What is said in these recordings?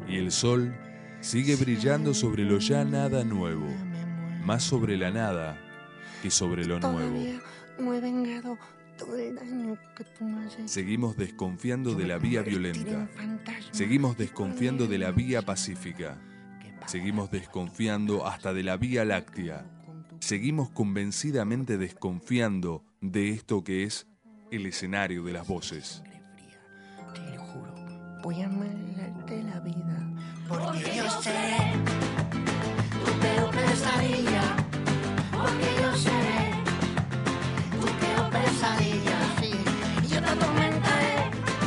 y el sol sigue brillando sobre lo ya nada nuevo, más sobre la nada que sobre lo nuevo. No he vengado todo el daño que tú me has hecho. Seguimos desconfiando de la vía violenta. Seguimos desconfiando de la vía pacífica. Seguimos desconfiando hasta de la Vía Láctea. Seguimos convencidamente desconfiando de esto que es el escenario de las voces. Te lo juro, voy a amargarte la vida. Porque yo seré tu peor pesadilla. Porque yo seré tu peor pesadilla. Sí. Yo te atormentaré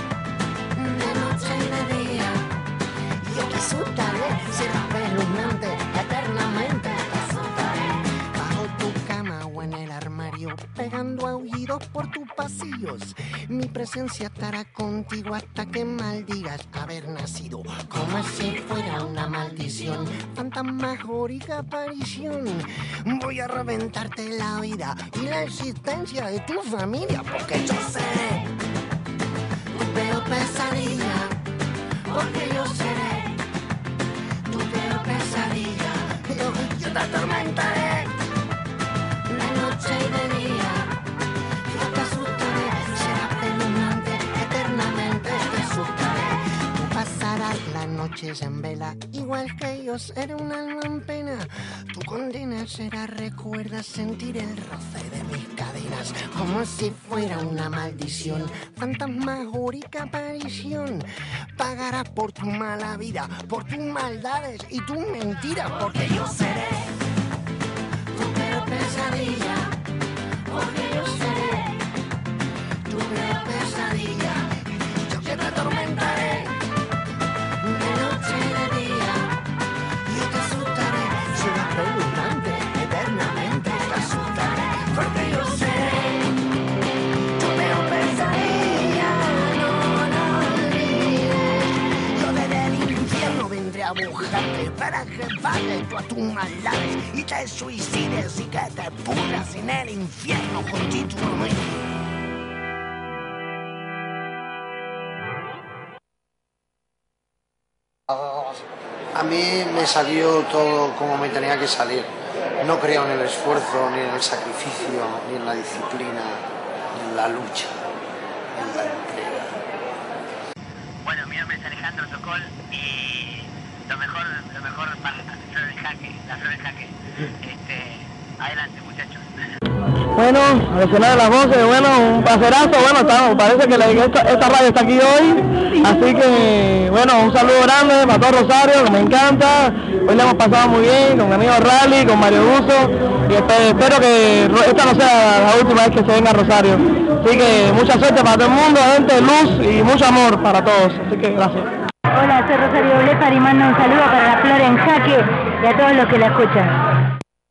de noche y de día. Yo te asustaré, serás espeluznante, eternamente te asustaré. Bajo tu cama o en el armario, pegando aullidos por tus pasillos. Mi presencia estará contigo hasta que maldigas haber nacido. Como si fuera una maldición, fantasmagórica aparición. Voy a reventarte la vida y la existencia de tu familia, porque yo seré Tu peor pesadilla. Porque yo seré tu peor pesadilla. yo te atormentaré. De noche y de día. Yo te asustaré, será espeluznante, eternamente te asustaré. Tú pasarás las noches en vela, igual que yo seré un alma en pena. Tu condena será, recuerda sentir el roce de mis cadenas, como si fuera una maldición, fantasmagórica aparición. Pagarás por tu mala vida, por tus maldades y tus mentiras, porque yo seré Tu peor pesadilla. Porque yo seré tu peor pesadilla. yo que te atormentaré. De noche y de día. Yo te asustaré, será espeluznante, eternamente te asustaré, porque yo seré tu peor pesadilla. No olvides, yo desde el infierno vendré a buscarte para que pagues tú a tus maldades y te suicides y que te pudras en el infierno continuamente. A mí me salió todo como me tenía que salir. No creo en el esfuerzo, ni en el sacrificio, ni en la disciplina, ni en la lucha, en la entrega. Bueno, mi nombre es Alejandro Sokol y lo mejor para la flor en jaque. Adelante, muchachos. Bueno, al escenario de las voces, bueno, un placerazo, bueno, parece que esta radio está aquí hoy, así que, bueno, un saludo grande para todo Rosario, que me encanta, hoy la hemos pasado muy bien, con mi amigo Rally, con Mario Buzo, y espero que esta no sea la última vez que se venga a Rosario, así que mucha suerte para todo el mundo, gente, luz y mucho amor para todos, así que gracias. Hola, soy Rosario Blefar y mando un saludo para la Flor en Jaque y a todos los que la escuchan.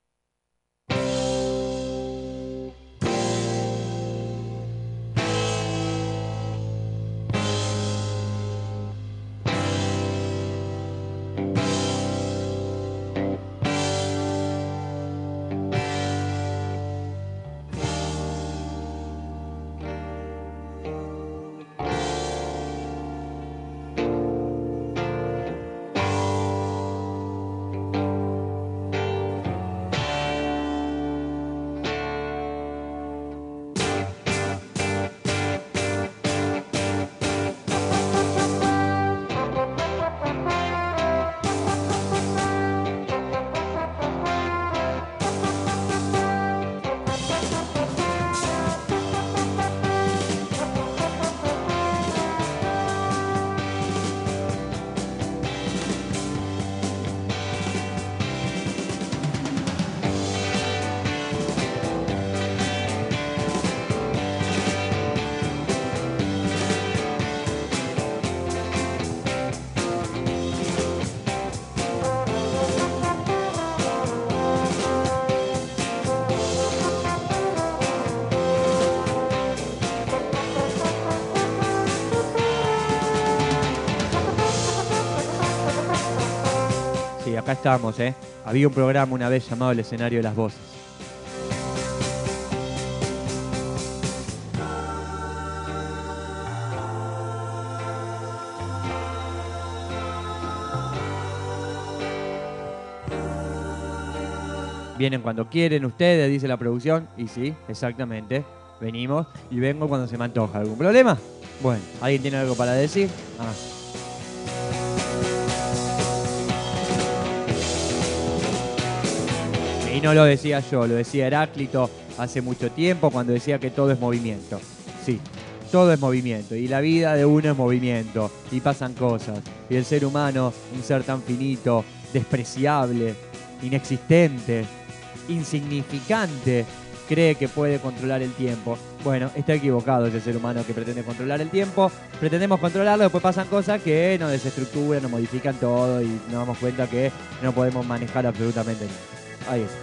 Acá estamos, Había un programa una vez llamado El Escenario de las Voces. Vienen cuando quieren ustedes, dice la producción. Y sí, exactamente. Venimos y vengo cuando se me antoja. ¿Algún problema? Bueno, ¿alguien tiene algo para decir? Y no lo decía yo, lo decía Heráclito hace mucho tiempo cuando decía que todo es movimiento. Sí, todo es movimiento y la vida de uno es movimiento y pasan cosas. Y el ser humano, un ser tan finito, despreciable, inexistente, insignificante, cree que puede controlar el tiempo. Bueno, está equivocado ese ser humano que pretende controlar el tiempo. Pretendemos controlarlo, después pasan cosas que nos desestructuran, nos modifican todo y nos damos cuenta que no podemos manejar absolutamente nada. Ahí es.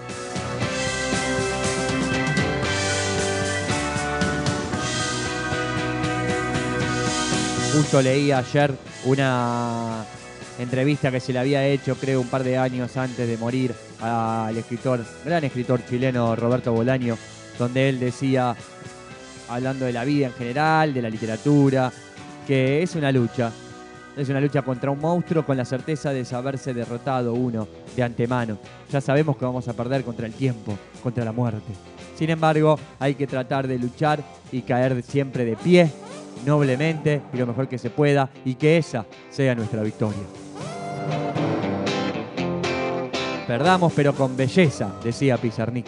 Justo leí ayer una entrevista que se le había hecho, creo, un par de años antes de morir al gran escritor chileno Roberto Bolaño, donde él decía, hablando de la vida en general, de la literatura, que es una lucha contra un monstruo con la certeza de saberse derrotado uno de antemano. Ya sabemos que vamos a perder contra el tiempo, contra la muerte. Sin embargo, hay que tratar de luchar y caer siempre de pie, noblemente y lo mejor que se pueda, y que esa sea nuestra victoria. Perdamos pero con belleza, decía Pizarnik.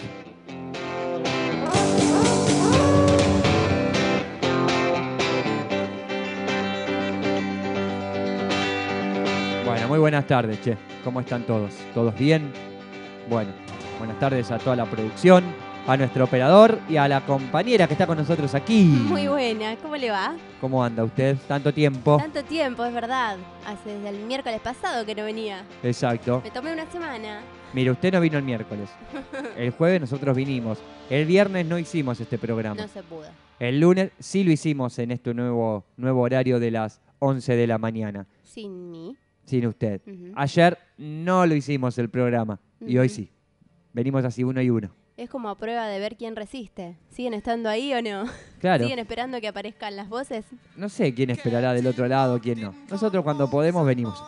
Bueno, muy buenas tardes, che. ¿Cómo están todos? ¿Todos bien? Bueno, buenas tardes a toda la producción, a nuestro operador y a la compañera que está con nosotros aquí. Muy buena, ¿cómo le va? ¿Cómo anda usted? ¿Tanto tiempo? Tanto tiempo, es verdad. Hace desde el miércoles pasado que no venía. Exacto. Me tomé una semana. Mire, usted no vino el miércoles. El jueves nosotros vinimos. El viernes no hicimos este programa. No se pudo. El lunes sí lo hicimos en este nuevo horario de las 11 de la mañana. Sin mí. Sin usted. Ayer no lo hicimos el programa. Y hoy sí. Venimos así uno y uno. Es como a prueba de ver quién resiste. ¿Siguen estando ahí o no? Claro. ¿Siguen esperando que aparezcan las voces? No sé quién esperará del otro lado, quién no. Nosotros cuando podemos venimos.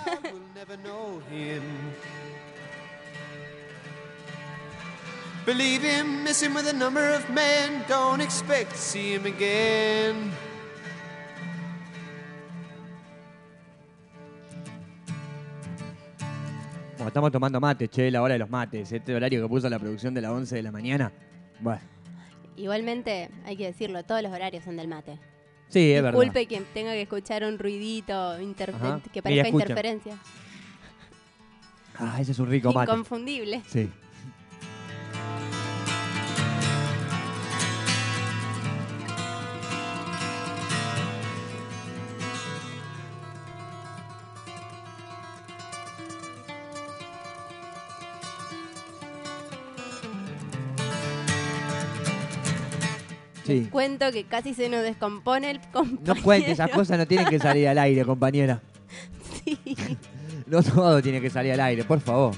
Believe him, miss him with a number of men. Don't expect to see him again. Bueno, estamos tomando mate, che, la hora de los mates. Este horario que puso la producción de las 11 de la mañana. Bueno. Igualmente, hay que decirlo, todos los horarios son del mate. Sí, es verdad. Disculpe quien tenga que escuchar un ruidito que parezca interferencia. Ah, ese es un rico mate. Inconfundible. Sí. Sí. Cuento que casi se nos descompone el compañero. No cuente, esas cosas no tienen que salir al aire, compañera. Sí. No todo tiene que salir al aire, por favor.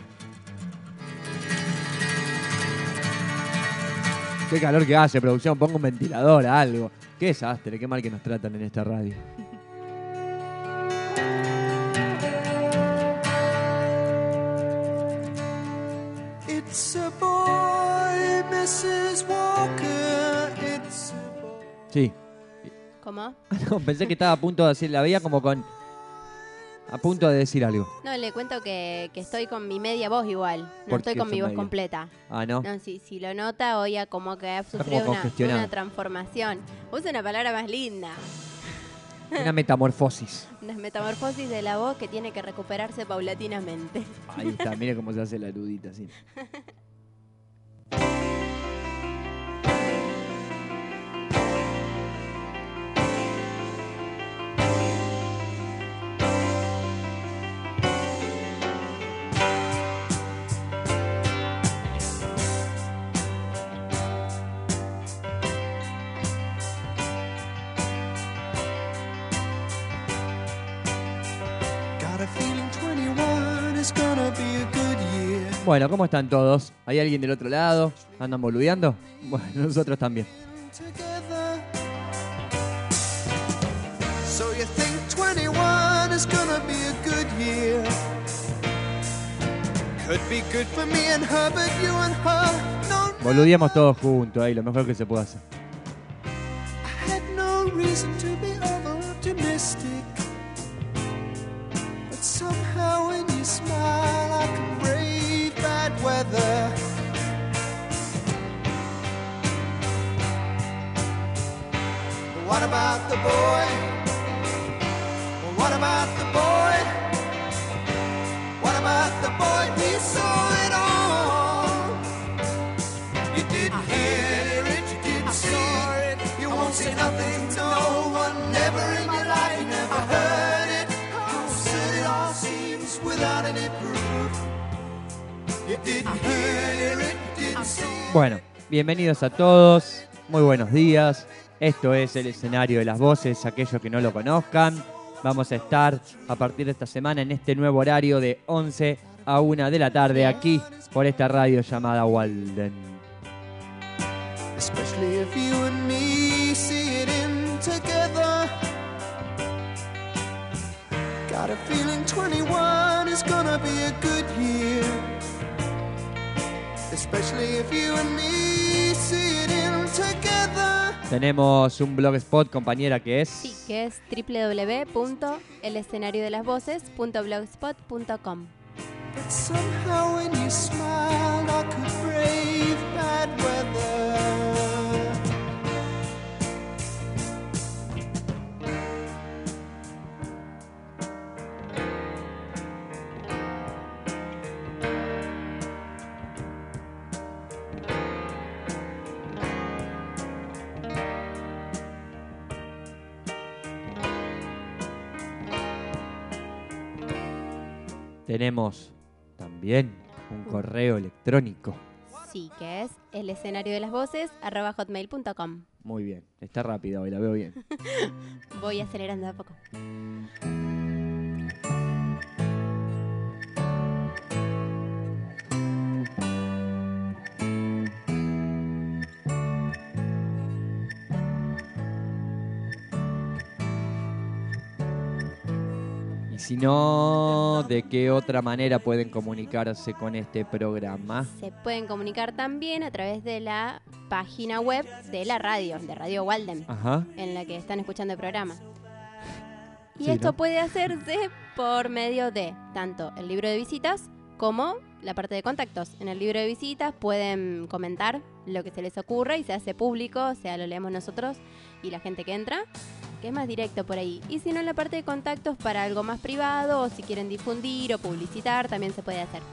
Qué calor que hace, producción. Ponga un ventilador, algo. Qué desastre, qué mal que nos tratan en esta radio. It's a boy, Mrs. Walker. Sí. ¿Cómo? No, pensé que estaba a punto de decir, la veía como con... A punto de decir algo. No, le cuento que estoy con mi media voz igual. No estoy con mi voz completa. Ah, ¿no? No, si lo nota, oiga como que ha sufrido una transformación. Usa una palabra más linda. Una metamorfosis. Una metamorfosis de la voz que tiene que recuperarse paulatinamente. Ahí está, mire cómo se hace la erudita, sí. Bueno, ¿cómo están todos? ¿Hay alguien del otro lado? ¿Andan boludeando? Bueno, nosotros también. So you think 21 is gonna be a good year? Boludeamos todos juntos ahí, lo mejor que se puede hacer. Somehow when you smile I can brave bad weather. What about the boy? What about the boy? What about the boy we saw it all? You didn't hear it, you didn't see it. You won't say nothing to no one, never in your life, you never heard it. How absurd it all seems without any proof. You didn't hear it, you didn't see it. Bueno, bienvenidos a todos, muy buenos días. Esto es el escenario de las voces, aquellos que no lo conozcan. Vamos a estar a partir de esta semana en este nuevo horario de 11 a 1 de la tarde aquí por esta radio llamada Walden. Especially if you and me see it in together. Got a feeling 21 is gonna be a good year. Especially if you and me see it in together. Tenemos un blogspot, compañera, que es... Sí, que es www.elescenariodelasvoces.blogspot.com. But somehow when you smile I could brave bad weather. Tenemos también un correo electrónico. Sí, que es elescenariodelasvoces@hotmail.com. Muy bien, está rápida hoy, la veo bien. Voy acelerando a poco. Y si no, ¿de qué otra manera pueden comunicarse con este programa? Se pueden comunicar también a través de la página web de la radio, de Radio Walden, Ajá. en la que están escuchando el programa. Y Sí, esto ¿no? puede hacerse por medio de tanto el libro de visitas como la parte de contactos. En el libro de visitas pueden comentar lo que se les ocurra y se hace público, o sea, lo leemos nosotros y la gente que entra, que es más directo por ahí. Y si no, en la parte de contactos para algo más privado, o si quieren difundir o publicitar, también se puede hacer.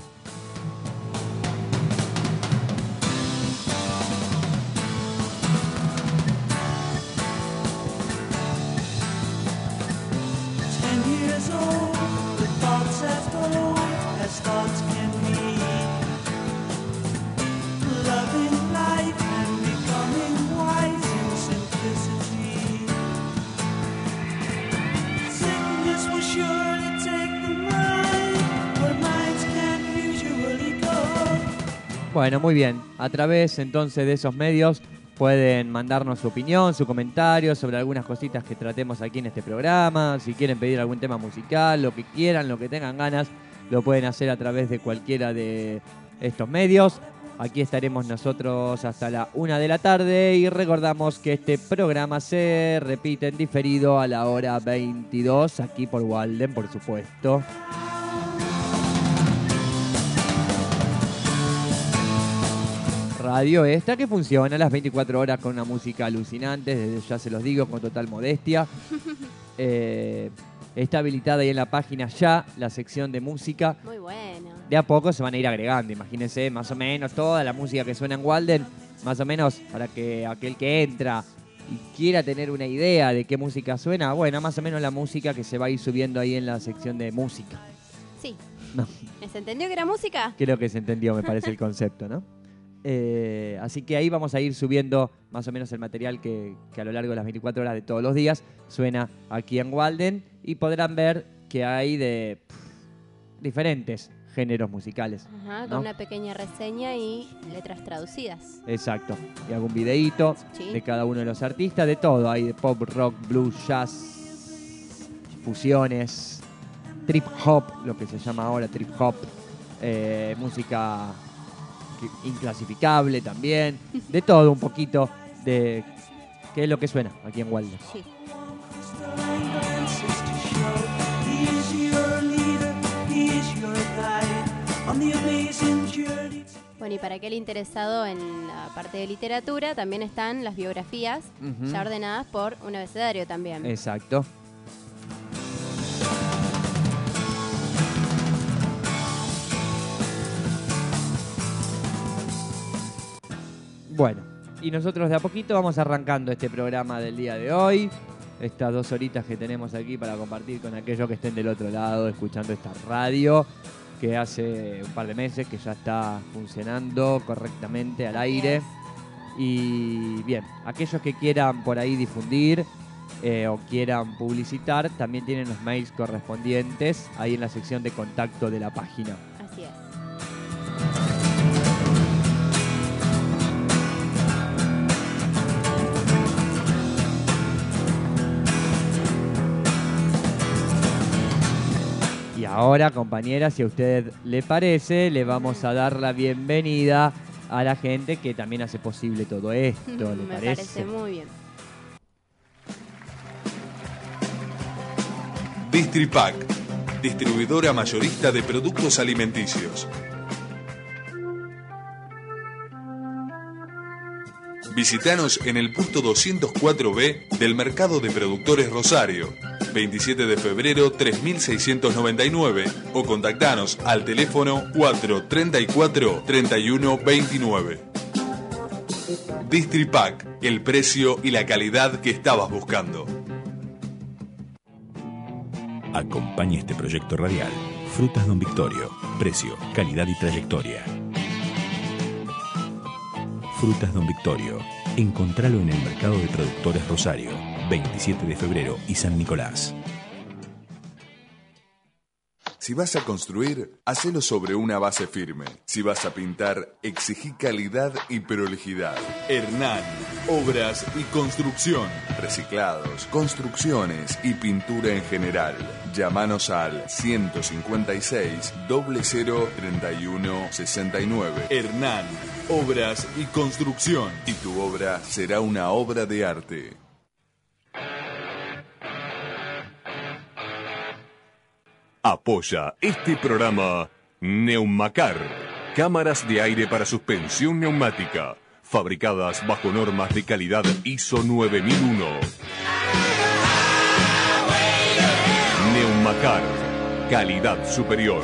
Bueno, muy bien. A través entonces de esos medios pueden mandarnos su opinión, su comentario sobre algunas cositas que tratemos aquí en este programa. Si quieren pedir algún tema musical, lo que quieran, lo que tengan ganas, lo pueden hacer a través de cualquiera de estos medios. Aquí estaremos nosotros hasta la 1 de la tarde y recordamos que este programa se repite en diferido a la hora 22 aquí por Walden, por supuesto. Radio esta que funciona a las 24 horas con una música alucinante, desde ya se los digo con total modestia. Está habilitada ahí en la página ya la sección de música. Muy bueno. De a poco se van a ir agregando, imagínense, más o menos toda la música que suena en Walden, más o menos para que aquel que entra y quiera tener una idea de qué música suena, bueno, más o menos la música que se va a ir subiendo ahí en la sección de música. Sí. No. ¿Se entendió que era música? Creo que se entendió, me parece el concepto, ¿no? Así que ahí vamos a ir subiendo más o menos el material que a lo largo de las 24 horas de todos los días suena aquí en Walden y podrán ver que hay de diferentes géneros musicales. Ajá, ¿no? con una pequeña reseña y letras traducidas. Exacto. Y algún videíto de cada uno de los artistas, de todo. Hay de pop, rock, blues, jazz, fusiones, trip hop, lo que se llama ahora trip hop. música inclasificable también, de todo un poquito, de qué es lo que suena aquí en Waldo. Sí. Bueno, y para aquel interesado en la parte de literatura, también están las biografías, ya ordenadas por un abecedario también. Exacto. Bueno, y nosotros de a poquito vamos arrancando este programa del día de hoy. Estas 2 horitas que tenemos aquí para compartir con aquellos que estén del otro lado escuchando esta radio, que hace un par de meses que ya está funcionando correctamente al aire. Y bien, aquellos que quieran por ahí difundir o quieran publicitar, también tienen los mails correspondientes ahí en la sección de contacto de la página. Así es. Y ahora, compañeras, si a usted le parece, le vamos a dar la bienvenida a la gente que también hace posible todo esto. ¿Le Me parece? parece muy bien. Distripac, distribuidora mayorista de productos alimenticios. Visítanos en el puesto 204B del Mercado de Productores Rosario, 27 de febrero 3699, o contactanos al teléfono 434-3129. Distripac, el precio y la calidad que estabas buscando. Acompaña este proyecto radial. Frutas Don Victorio. Precio, calidad y trayectoria. Frutas Don Victorio. Encontralo en el Mercado de Productores Rosario, 27 de febrero y San Nicolás. Si vas a construir, hacelo sobre una base firme. Si vas a pintar, exigí calidad y prolijidad. Hernán, obras y construcción. Reciclados, construcciones y pintura en general. Llámanos al 156 00 31 69. Hernán, obras y construcción. Y tu obra será una obra de arte. Apoya este programa Neumacar, cámaras de aire para suspensión neumática, fabricadas bajo normas de calidad ISO 9001. Neumacar, calidad superior.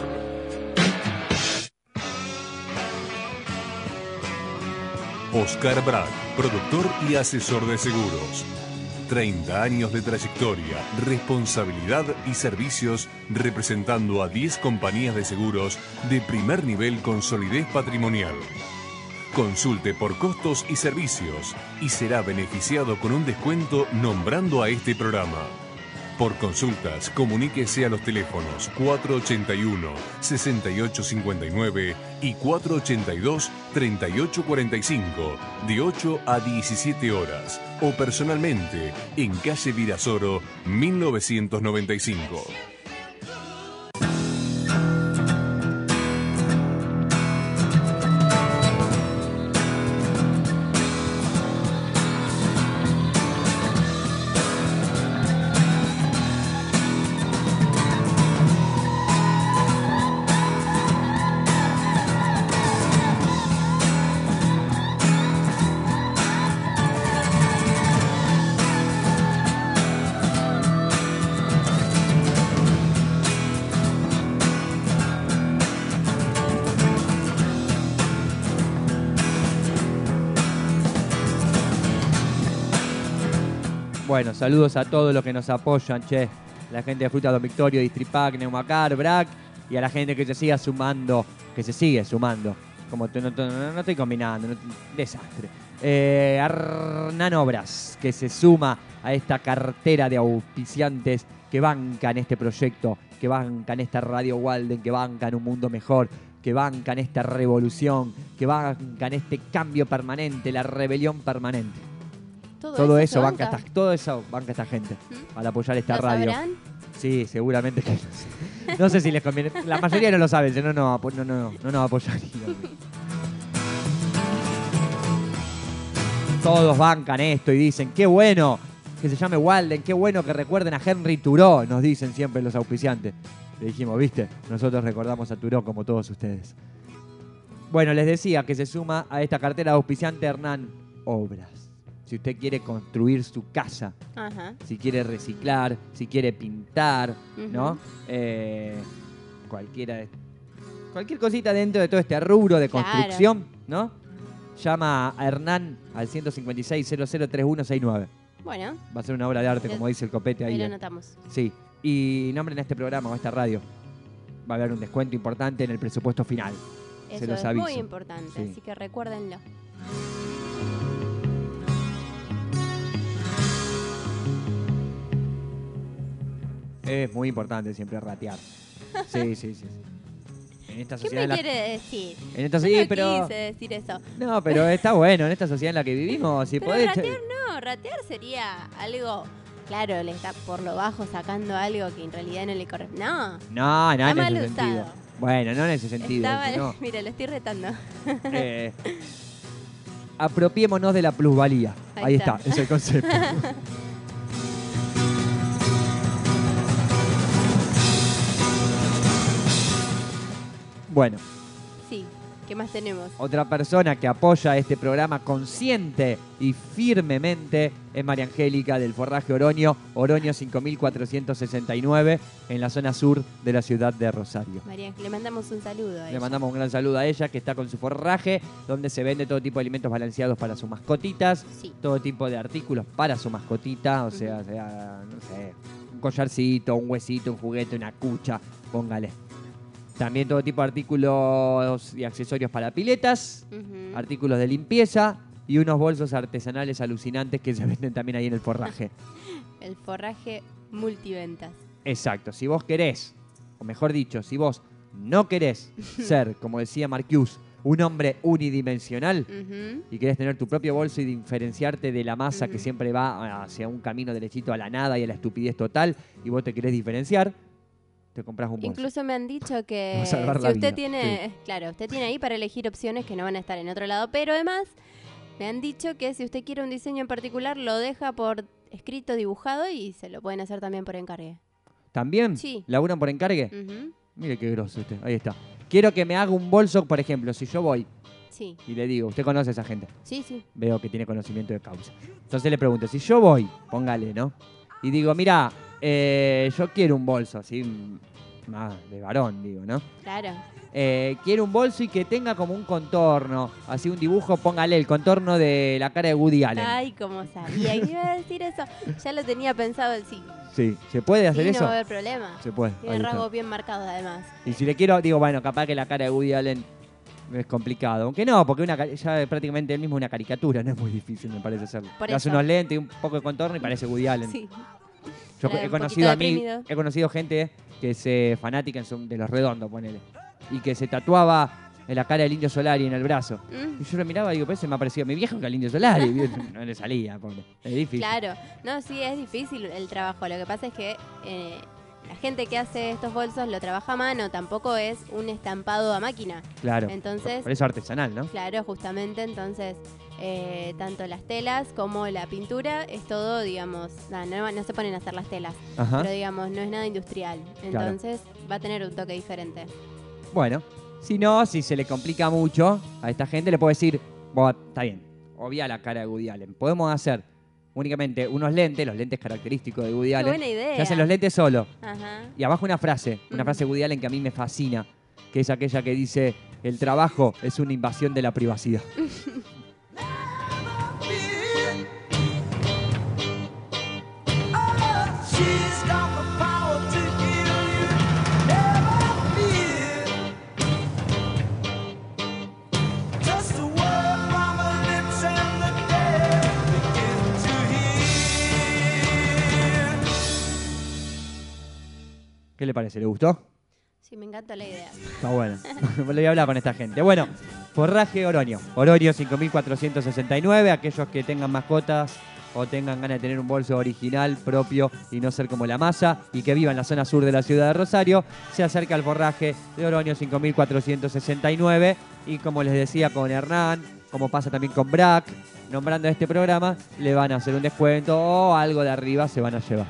Oscar Brack, productor y asesor de seguros. 30 años de trayectoria, responsabilidad y servicios representando a 10 compañías de seguros de primer nivel con solidez patrimonial. Consulte por costos y servicios y será beneficiado con un descuento nombrando a este programa. Por consultas, comuníquese a los teléfonos 481-6859 y 482-3845 de 8 a 17 horas o personalmente en calle Virasoro 1995. Bueno, saludos a todos los que nos apoyan, che. La gente de Frutas Don Victorio, Distripac, Neumacar, Brack, y a la gente que se sigue sumando. Como no estoy combinando, desastre. Hernán Obras, que se suma a esta cartera de auspiciantes que bancan este proyecto, que bancan esta Radio Walden, que bancan un mundo mejor, que bancan esta revolución, que bancan este cambio permanente, la rebelión permanente. Todo eso banca esta gente para apoyar esta ¿Lo radio. sabrán? Sí, seguramente que no sé si les conviene. La mayoría no lo saben, si no, no nos apoyarían. Todos bancan esto y dicen, qué bueno que se llame Walden, qué bueno que recuerden a Henry Thoreau, nos dicen siempre los auspiciantes. Le dijimos, viste, nosotros recordamos a Thoreau como todos ustedes. Bueno, les decía que se suma a esta cartera de auspiciante Hernán Obras. Si usted quiere construir su casa, Ajá. si quiere reciclar, si quiere pintar, ¿no? Cualquier cosita dentro de todo este rubro de construcción, ¿no? Llama a Hernán al 156-003169. Bueno. Va a ser una obra de arte, como dice el copete ahí. Ahí lo anotamos. Sí. Y nombren a este programa o a esta radio. Va a haber un descuento importante en el presupuesto final. Eso Se los es aviso. muy importante, Sí. así que recuérdenlo. Es muy importante siempre ratear. Sí. En esta ¿Qué sociedad me quiere decir? En esta Yo sí, no pero quise decir eso. no, pero está bueno en esta sociedad en la que vivimos. Si Pero podés, ratear no, ratear sería algo... Claro, le está por lo bajo sacando algo que en realidad no le corresponde. No. No, Está en mal ese usado. sentido. Bueno, no en ese sentido. Está mal. sino, Mira, lo estoy retando. Apropiémonos de la plusvalía. Ahí está, es el concepto. Bueno, Sí, ¿qué más tenemos? otra persona que apoya este programa consciente y firmemente es María Angélica del Forraje Oroño, Oroño 5469, en la zona sur de la ciudad de Rosario. María, le mandamos un saludo a Le ella. mandamos un gran saludo a ella, que está con su forraje, donde se vende todo tipo de alimentos balanceados para sus mascotitas, todo tipo de artículos para su mascotita, o sea, no sé, un collarcito, un huesito, un juguete, una cucha, póngale. También todo tipo de artículos y accesorios para piletas, artículos de limpieza y unos bolsos artesanales alucinantes que se venden también ahí en el forraje. El forraje multiventas. Exacto, si vos querés, o mejor dicho, si vos no querés ser, como decía Marcuse, un hombre unidimensional y querés tener tu propio bolso y diferenciarte de la masa que siempre va hacia un camino derechito a la nada y a la estupidez total, y vos te querés diferenciar, te compras un bolso. Incluso me han dicho Te va que a salvar si la usted vida, tiene, claro, usted tiene ahí para elegir opciones que no van a estar en otro lado, pero además me han dicho que si usted quiere un diseño en particular lo deja por escrito, dibujado y se lo pueden hacer también por encargue. ¿También? Sí. ¿Laburan por encargue? Ujú. Mire qué grosso este. Ahí está. Quiero que me haga un bolso, por ejemplo, si yo voy Sí. y le digo, usted conoce a esa gente. Sí, sí. Veo que tiene conocimiento de causa. Entonces le pregunto, si yo voy, póngale, ¿no? Y digo, mira, yo quiero un bolso, así, más de varón, digo, ¿no? Claro. Quiero un bolso y que tenga como un contorno, así un dibujo, póngale el contorno de la cara de Woody Allen. Ay, cómo sabía que iba a decir eso. Ya lo tenía pensado el sí. Sí, ¿se puede hacer Sí, eso? no va a haber problema. Se puede. Tiene ahí está. rasgos bien marcados además. Y si le quiero, digo, bueno, capaz que la cara de Woody Allen es complicado. Aunque no, porque ya prácticamente él mismo es una caricatura, no es muy difícil, me parece hacerlo. Por Le hace eso. unos lentes y un poco de contorno y parece Woody Allen. Sí. Yo Era he un conocido poquito deprimido. he conocido gente que se fanática de los redondos, ponele. Y que se tatuaba en la cara del Indio Solari en el brazo. Y yo lo miraba y digo, pues se me ha parecido mi viejo que al Indio Solari. No le salía, pobre. Es difícil. Claro. No, sí, es difícil el trabajo. Lo que pasa es que la gente que hace estos bolsos lo trabaja a mano, tampoco es un estampado a máquina. Claro. Entonces, Por eso artesanal, ¿no? claro, justamente, entonces, tanto las telas como la pintura es todo, digamos, no se ponen a hacer las telas, Ajá. pero digamos, no es nada industrial. Claro. Entonces, va a tener un toque diferente. Bueno, si no, si se le complica mucho a esta gente, le puedo decir, "Vos, está bien, obvia la cara de Woody Allen. Podemos hacer únicamente unos lentes, los lentes característicos de Woody Qué Allen. buena idea. Se hacen los lentes solo. Ajá. Y abajo una frase de Woody Allen que a mí me fascina, que es aquella que dice, el trabajo es una invasión de la privacidad. She's got the power to heal you, never fear. Just a word from her lips and the dead begin to hear. ¿Qué le parece? ¿Le gustó? Sí, me encanta la idea. Está bueno. Le voy a hablar con esta gente. Bueno, forraje Oroño. Oroño 5469. Aquellos que tengan mascotas o tengan ganas de tener un bolso original, propio y no ser como la masa, y que viva en la zona sur de la ciudad de Rosario, se acerca al forraje de Oroño 5469. Y como les decía con Hernán, como pasa también con Brack, nombrando este programa, le van a hacer un descuento o algo de arriba se van a llevar.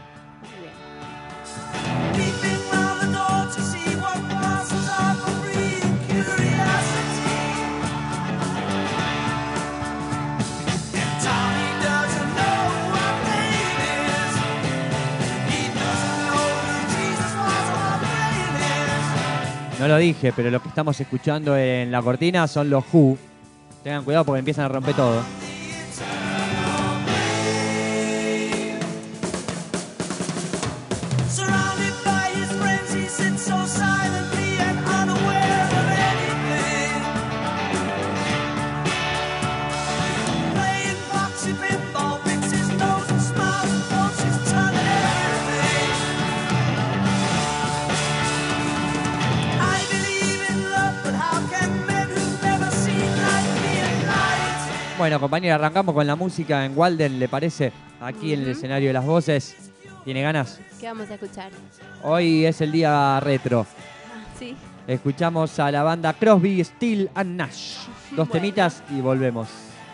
No lo dije, pero lo que estamos escuchando en la cortina son los Who. Tengan cuidado porque empiezan a romper todo. Bueno, compañero, arrancamos con la música en Walden, ¿le parece? Aquí en el escenario de las voces. ¿Tiene ganas? ¿Qué vamos a escuchar? Hoy es el día retro. Sí. Escuchamos a la banda Crosby, Still and Nash. Dos temitas y volvemos.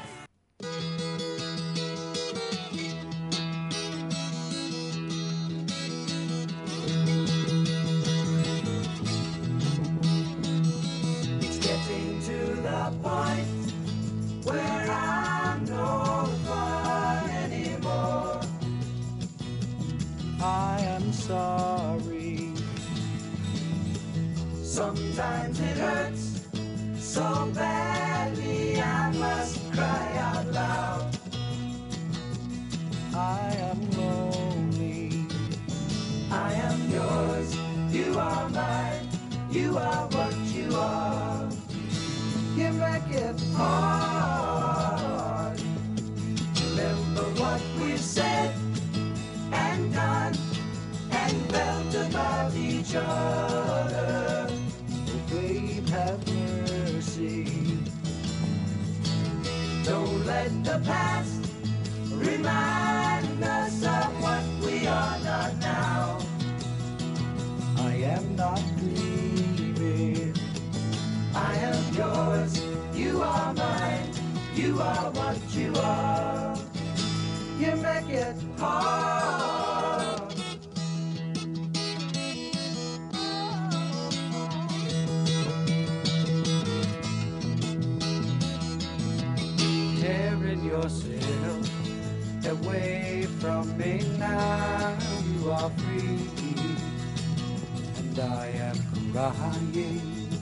Sometimes it hurts so badly I must cry out loud. I am lonely. I am yours. You are mine. You are what you are. You make it hard. Remember what we've said and done and felt about each other. Babe, have mercy. Don't let the past remind us of what we are not now. I am not dreaming. I am yours. You are mine. You are what you are. You make it hard. Tearing yourself away from me now. You are free, and I am crying.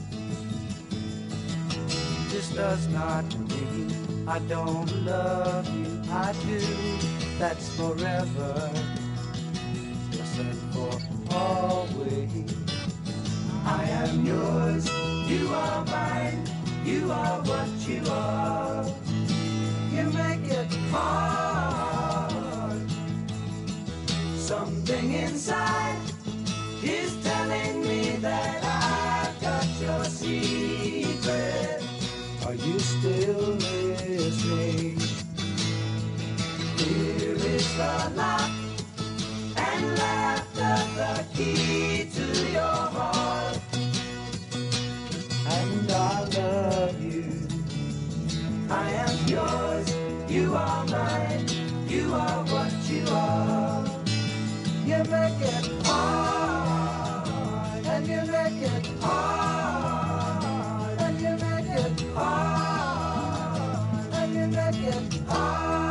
This does not mean I don't love you. I do. That's forever. Yes, and for always. I am yours. You are mine. You are what you are. You make it hard. Something inside is telling me that I've got your secret. Are you still listening? Here is the lock and laughter, the key to your heart. And I love you. I am yours, you are mine, you are what you are. You make it hard, and you make it hard, and you make it hard, and you make it hard.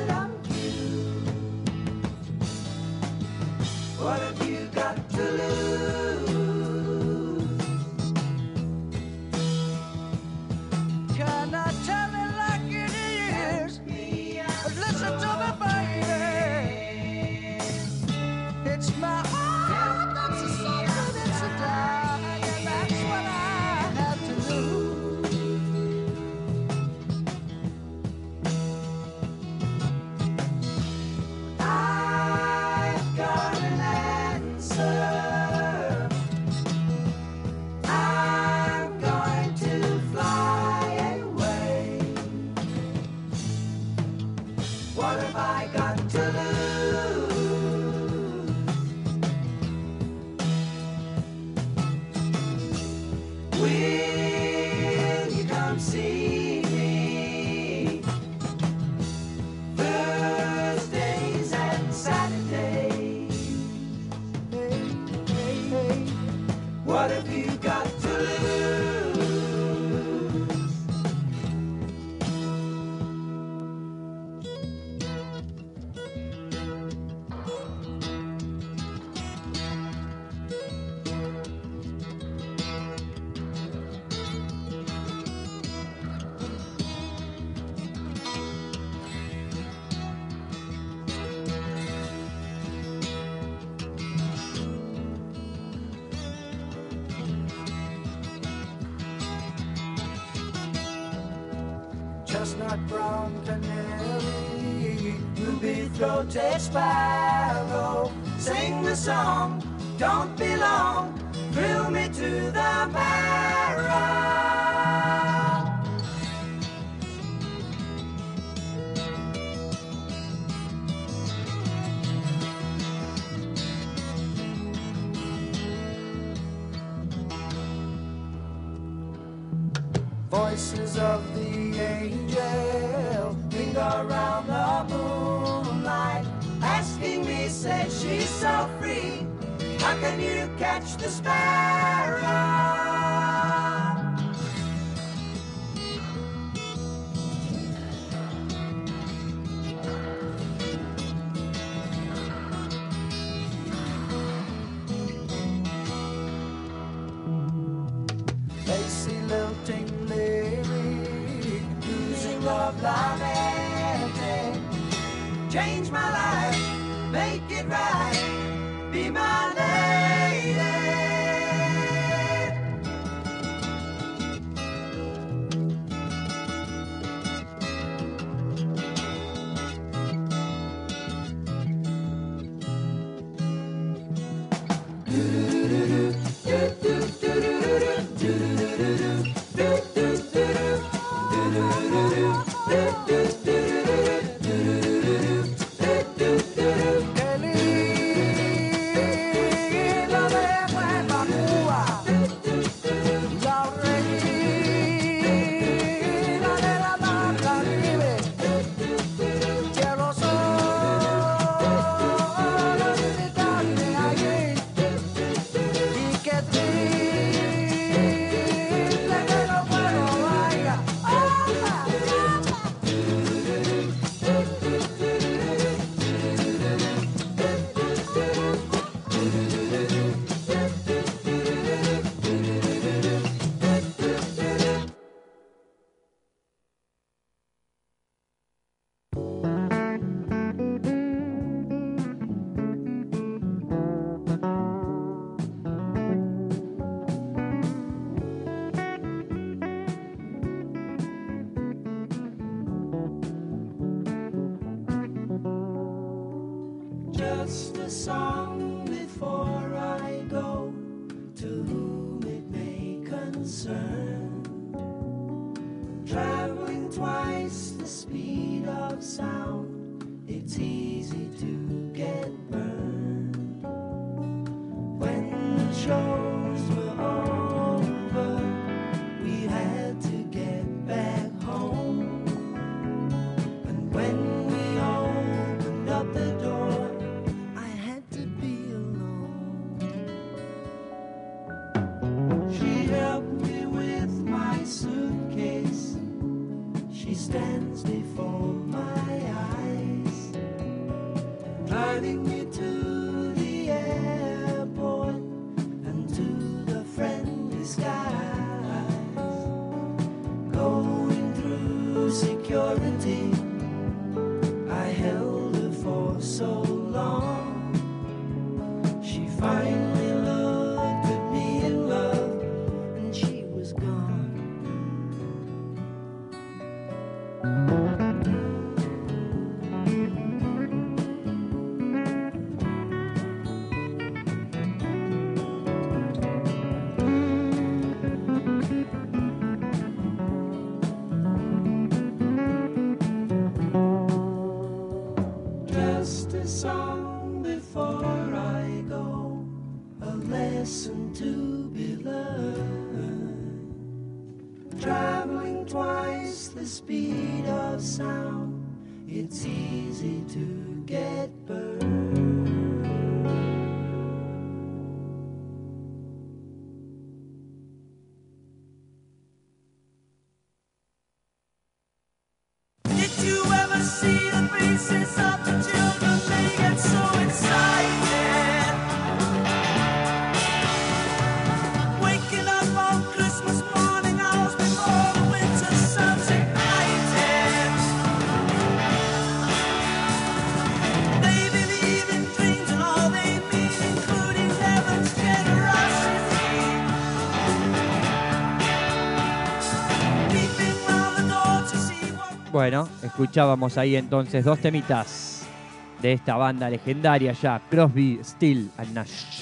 What have you got to lose? What have I got to lose? Will you come see me Thursdays and Saturdays? Hey, what have you got to lose? Chestnut brown canary, ruby-throated sparrow, sing the song, don't be long, thrill me to the marrow. Voices of the angel linger around the moonlight, asking me, said she's so free, how can you catch the sparrow? Lacy lilting lyric, losing love lamenting, change my life, make it right, be my lady. Just a song before I go, to whom it may concern. Traveling twice the speed of sound, it's easy to get burned. When the shows were over, we had to get back home. And when we opened up the door, I had to be alone. She helped me with my suitcase, she stands before my eyes, driving me to the airport and to the friendly skies. Going through security, I held her for so long. She finally looked at me in love, and she was gone. lesson to be learned. Traveling twice the speed of sound, it's easy to get burned. Did you ever see the faces of the children? They get so excited. Waking up on Christmas morning, hours before the winter sun's ignited. They believe in dreams and all they mean, including heaven's generosity. Peeping round the door to see what. Bueno, escuchábamos ahí entonces dos temitas de esta banda legendaria ya, Crosby, Still and Nash.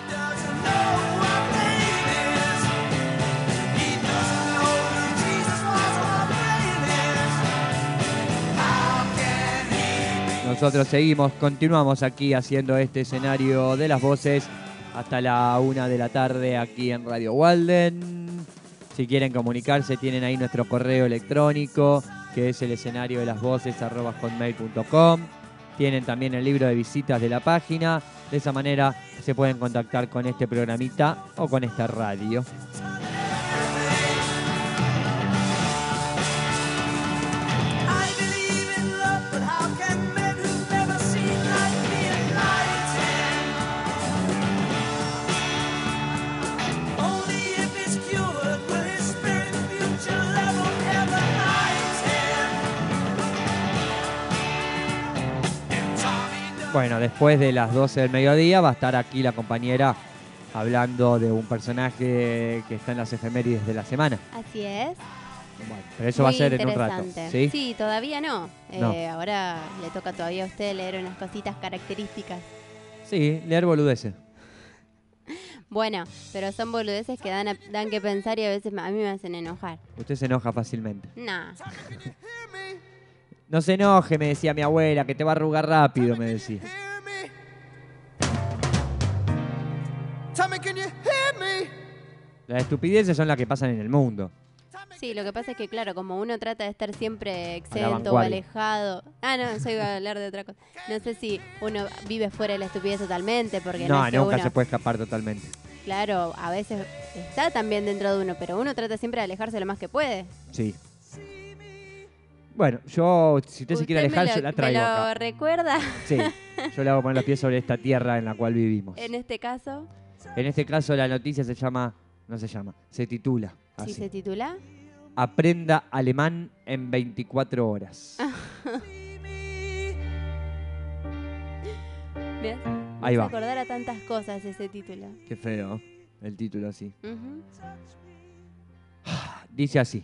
Nosotros continuamos aquí haciendo este escenario de las voces hasta la 1 de la tarde aquí en Radio Walden. Si quieren comunicarse, tienen ahí nuestro correo electrónico, que es el escenario de las voces @hotmail.com. Tienen también el libro de visitas de la página. De esa manera se pueden contactar con este programita o con esta radio. Bueno, después de las 12 del mediodía va a estar aquí la compañera hablando de un personaje que está en las efemérides de la semana. Así es. Bueno, pero eso va a ser en un rato. ¿Sí? Sí, todavía no. No. Ahora le toca todavía a usted leer unas cositas características. Sí, leer boludeces. Bueno, pero son boludeces que dan que pensar y a veces a mí me hacen enojar. Usted se enoja fácilmente. Nah. No se enoje, me decía mi abuela, que te va a arrugar rápido, me decía. Las estupideces son las que pasan en el mundo. Sí, lo que pasa es que, claro, como uno trata de estar siempre exento o vanguardia. alejado. Ah, no, eso iba a hablar de otra cosa. No sé si uno vive fuera de la estupidez totalmente, porque No, es que nunca uno, se puede escapar totalmente. claro, a veces está también dentro de uno, pero uno trata siempre de alejarse lo más que puede. Sí. Bueno, yo, si usted se quiere alejar, yo la traigo ¿Me lo acá. recuerda? Sí, yo le hago poner los pies sobre esta tierra en la cual vivimos. En este caso, En este caso la noticia se titula así. si se titula. Aprenda alemán en 24 horas. Me Ahí hace va. acordar a tantas cosas ese título. Qué feo, el título así. Ujú. Dice así.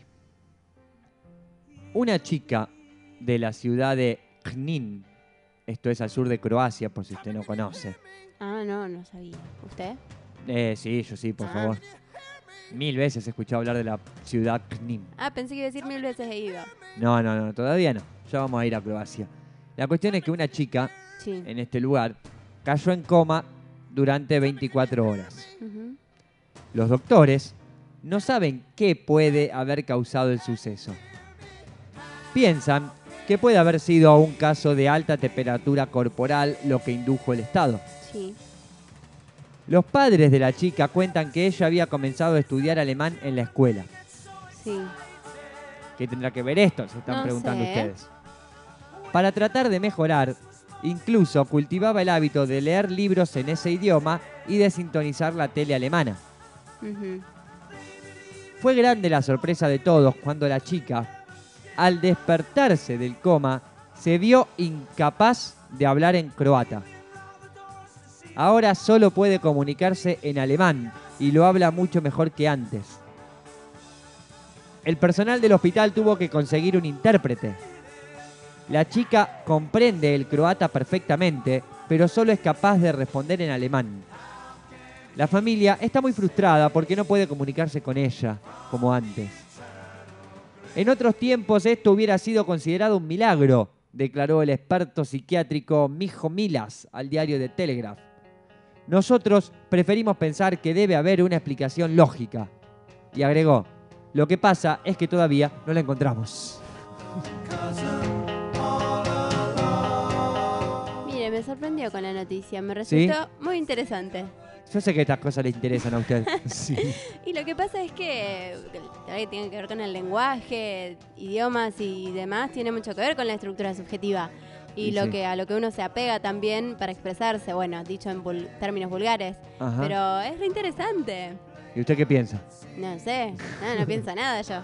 Una chica de la ciudad de Knin, esto es al sur de Croacia, por si usted no conoce. Ah, no sabía. ¿Usted? Sí, yo sí, por favor. 1000 veces he escuchado hablar de la ciudad Knin. Ah, pensé que iba a decir 1000 veces he ido. No, todavía no. Ya vamos a ir a Croacia. La cuestión es que una chica Sí. en este lugar cayó en coma durante 24 horas. Ujú. Los doctores no saben qué puede haber causado el suceso. Piensan que puede haber sido un caso de alta temperatura corporal lo que indujo el estado. Sí. Los padres de la chica cuentan que ella había comenzado a estudiar alemán en la escuela. Sí. ¿Qué tendrá que ver esto? Se están No preguntando sé. ustedes. Para tratar de mejorar, incluso cultivaba el hábito de leer libros en ese idioma y de sintonizar la tele alemana. Ujú. Fue grande la sorpresa de todos cuando la chica, al despertarse del coma, se vio incapaz de hablar en croata. Ahora solo puede comunicarse en alemán y lo habla mucho mejor que antes. El personal del hospital tuvo que conseguir un intérprete. La chica comprende el croata perfectamente, pero solo es capaz de responder en alemán. La familia está muy frustrada porque no puede comunicarse con ella como antes. En otros tiempos esto hubiera sido considerado un milagro, declaró el experto psiquiátrico Mijo Milas al diario The Telegraph. Nosotros preferimos pensar que debe haber una explicación lógica. Y agregó, lo que pasa es que todavía no la encontramos. Mire, me sorprendió con la noticia, me resultó muy interesante. Yo sé que estas cosas les interesan a usted. Sí. Y lo que pasa es que tiene que ver con el lenguaje, idiomas y demás, tiene mucho que ver con la estructura subjetiva. Y a lo que uno se apega también para expresarse, bueno, dicho en términos vulgares. Ajá. Pero es re interesante. ¿Y usted qué piensa? No sé, no pienso nada yo.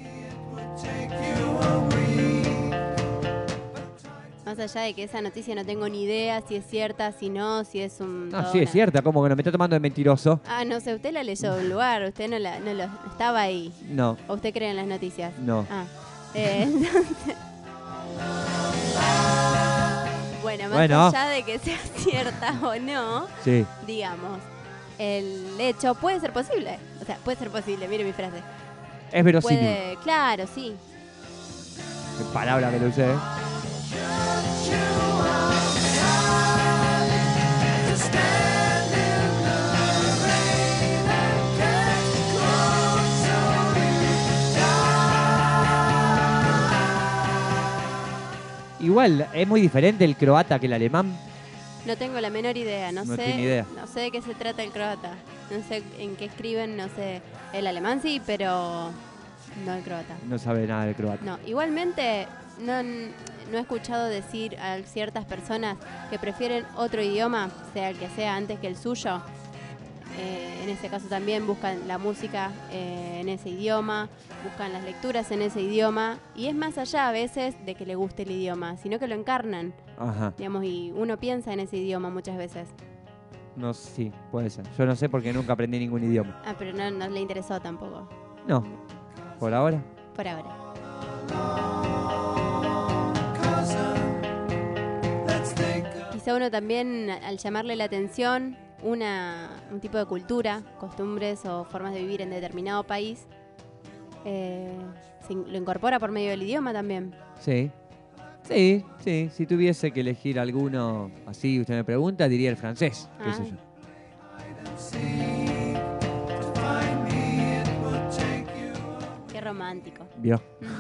Más allá de que esa noticia no tengo ni idea si es cierta, si no, si es un... Ah, sí, es cierta, ¿cómo que no me está tomando de mentiroso? Ah, no sé, usted la leyó de un lugar, usted no estaba ahí. No. ¿O usted cree en las noticias? No. Ah, entonces... Bueno, más allá de que sea cierta o no, digamos, el hecho puede ser posible. O sea, puede ser posible, mire mi frase. Es verosímil. Claro, sí. Qué palabra que lo usé, ¿eh? Igual, es muy diferente el croata que el alemán. No tengo la menor idea, no sé idea. No sé de qué se trata el croata. No sé en qué escriben, no sé. El alemán sí, pero no el croata. No sabe nada del croata. No, igualmente no he escuchado decir a ciertas personas que prefieren otro idioma, sea el que sea, antes que el suyo. En ese caso también buscan la música en ese idioma, buscan las lecturas en ese idioma, y es más allá a veces de que le guste el idioma, sino que lo encarnan. Ajá. Digamos, y uno piensa en ese idioma muchas veces. No, sí, puede ser. Yo no sé porque nunca aprendí ningún idioma. Ah, pero no le interesó tampoco. No, por ahora. Por ahora. Quizá uno también, al llamarle la atención un tipo de cultura, costumbres o formas de vivir en determinado país, lo incorpora por medio del idioma también. Sí. Sí. Si tuviese que elegir alguno así, usted me pregunta, diría el francés. ¿Qué sé yo? Qué romántico. ¿Vio?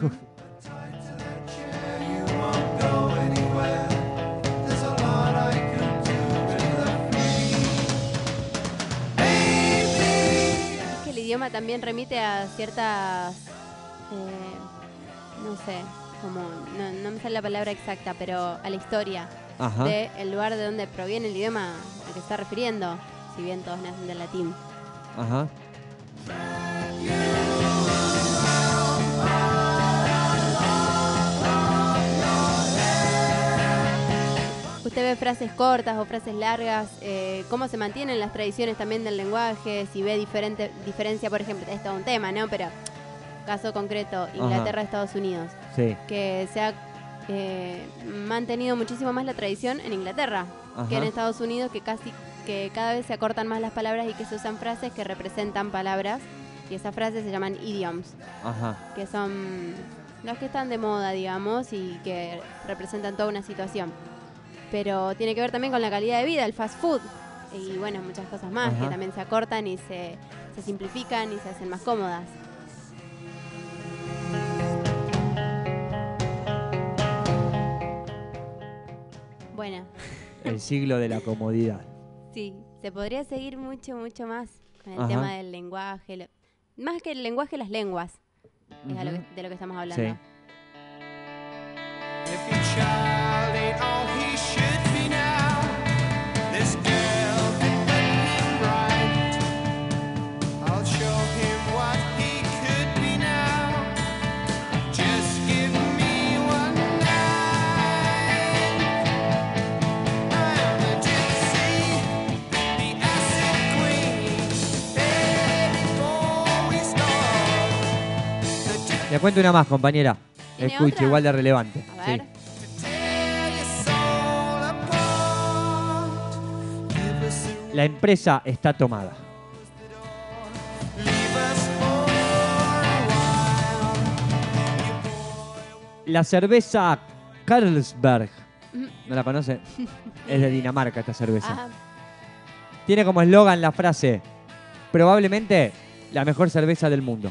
El idioma también remite a ciertas, no sé, como no me sale la palabra exacta, pero a la historia del lugar de donde proviene el idioma al que se está refiriendo, si bien todos nacen del latín. Ajá. Usted ve frases cortas o frases largas, cómo se mantienen las tradiciones también del lenguaje, si ve diferencia, por ejemplo, esto es un tema, ¿no? Pero caso concreto, Inglaterra, Estados Unidos, que se ha mantenido muchísimo más la tradición en Inglaterra que en Estados Unidos, que cada vez se acortan más las palabras y que se usan frases que representan palabras, y esas frases se llaman idioms, que son los que están de moda, digamos, y que representan toda una situación. Pero tiene que ver también con la calidad de vida, el fast food y bueno, muchas cosas más que también se acortan y se simplifican y se hacen más cómodas. Bueno. El siglo de la comodidad. Sí, se podría seguir mucho más con el tema del lenguaje. Más que el lenguaje, las lenguas. Es de lo que estamos hablando. Sí. Le cuento una más, compañera. Escuche, igual de relevante. A ver. La empresa está tomada. La cerveza Carlsberg, ¿no la conoce? Es de Dinamarca esta cerveza. tiene como eslogan la frase, probablemente la mejor cerveza del mundo.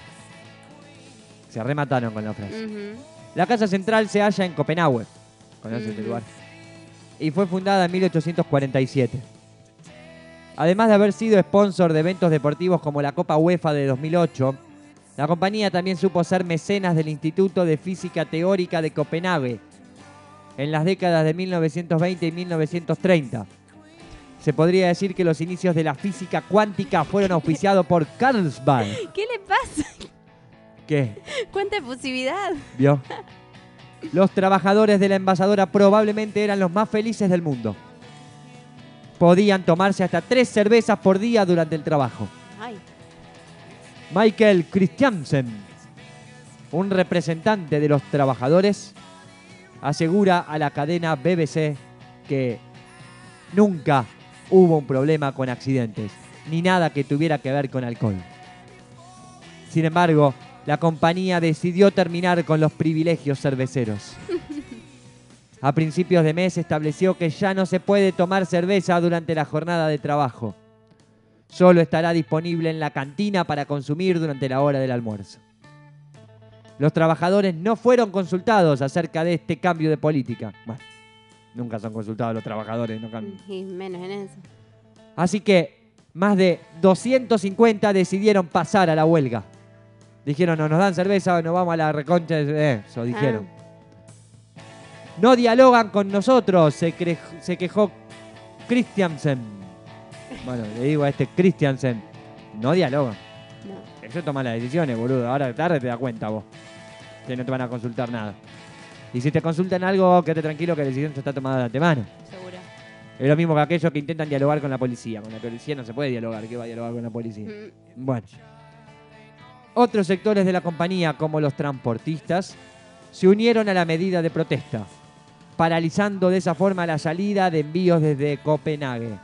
Se remataron con la frase. La casa central se halla en Copenhague. ¿Conoces este lugar? Y fue fundada en 1847. Además de haber sido sponsor de eventos deportivos como la Copa UEFA de 2008, la compañía también supo ser mecenas del Instituto de Física Teórica de Copenhague en las décadas de 1920 y 1930. Se podría decir que los inicios de la física cuántica fueron auspiciados por Carlsbad. ¿Qué le pasa? ¿Qué? ¿Cuánta efusividad? ¿Vio? Los trabajadores de la envasadora probablemente eran los más felices del mundo. Podían tomarse hasta 3 cervezas por día durante el trabajo. Ay. Michael Christiansen, un representante de los trabajadores, asegura a la cadena BBC que nunca hubo un problema con accidentes, ni nada que tuviera que ver con alcohol. Sin embargo, la compañía decidió terminar con los privilegios cerveceros. A principios de mes estableció que ya no se puede tomar cerveza durante la jornada de trabajo. Solo estará disponible en la cantina para consumir durante la hora del almuerzo. Los trabajadores no fueron consultados acerca de este cambio de política. Bueno, nunca son consultados los trabajadores, no cambian. Y menos en eso. Así que más de 250 decidieron pasar a la huelga. Dijeron, no nos dan cerveza, nos vamos a la reconcha. Eso dijeron. No dialogan con nosotros, se quejó Christiansen. Bueno, le digo a este Christiansen, no dialogan. No. Ellos toman las decisiones, boludo. Ahora tarde te das cuenta vos. Que no te van a consultar nada. Y si te consultan algo, quédate tranquilo que la decisión ya está tomada de antemano. Seguro. Es lo mismo que aquellos que intentan dialogar con la policía. Con la policía no se puede dialogar. ¿Qué va a dialogar con la policía? Bueno. Otros sectores de la compañía, como los transportistas, se unieron a la medida de protesta, paralizando de esa forma la salida de envíos desde Copenhague.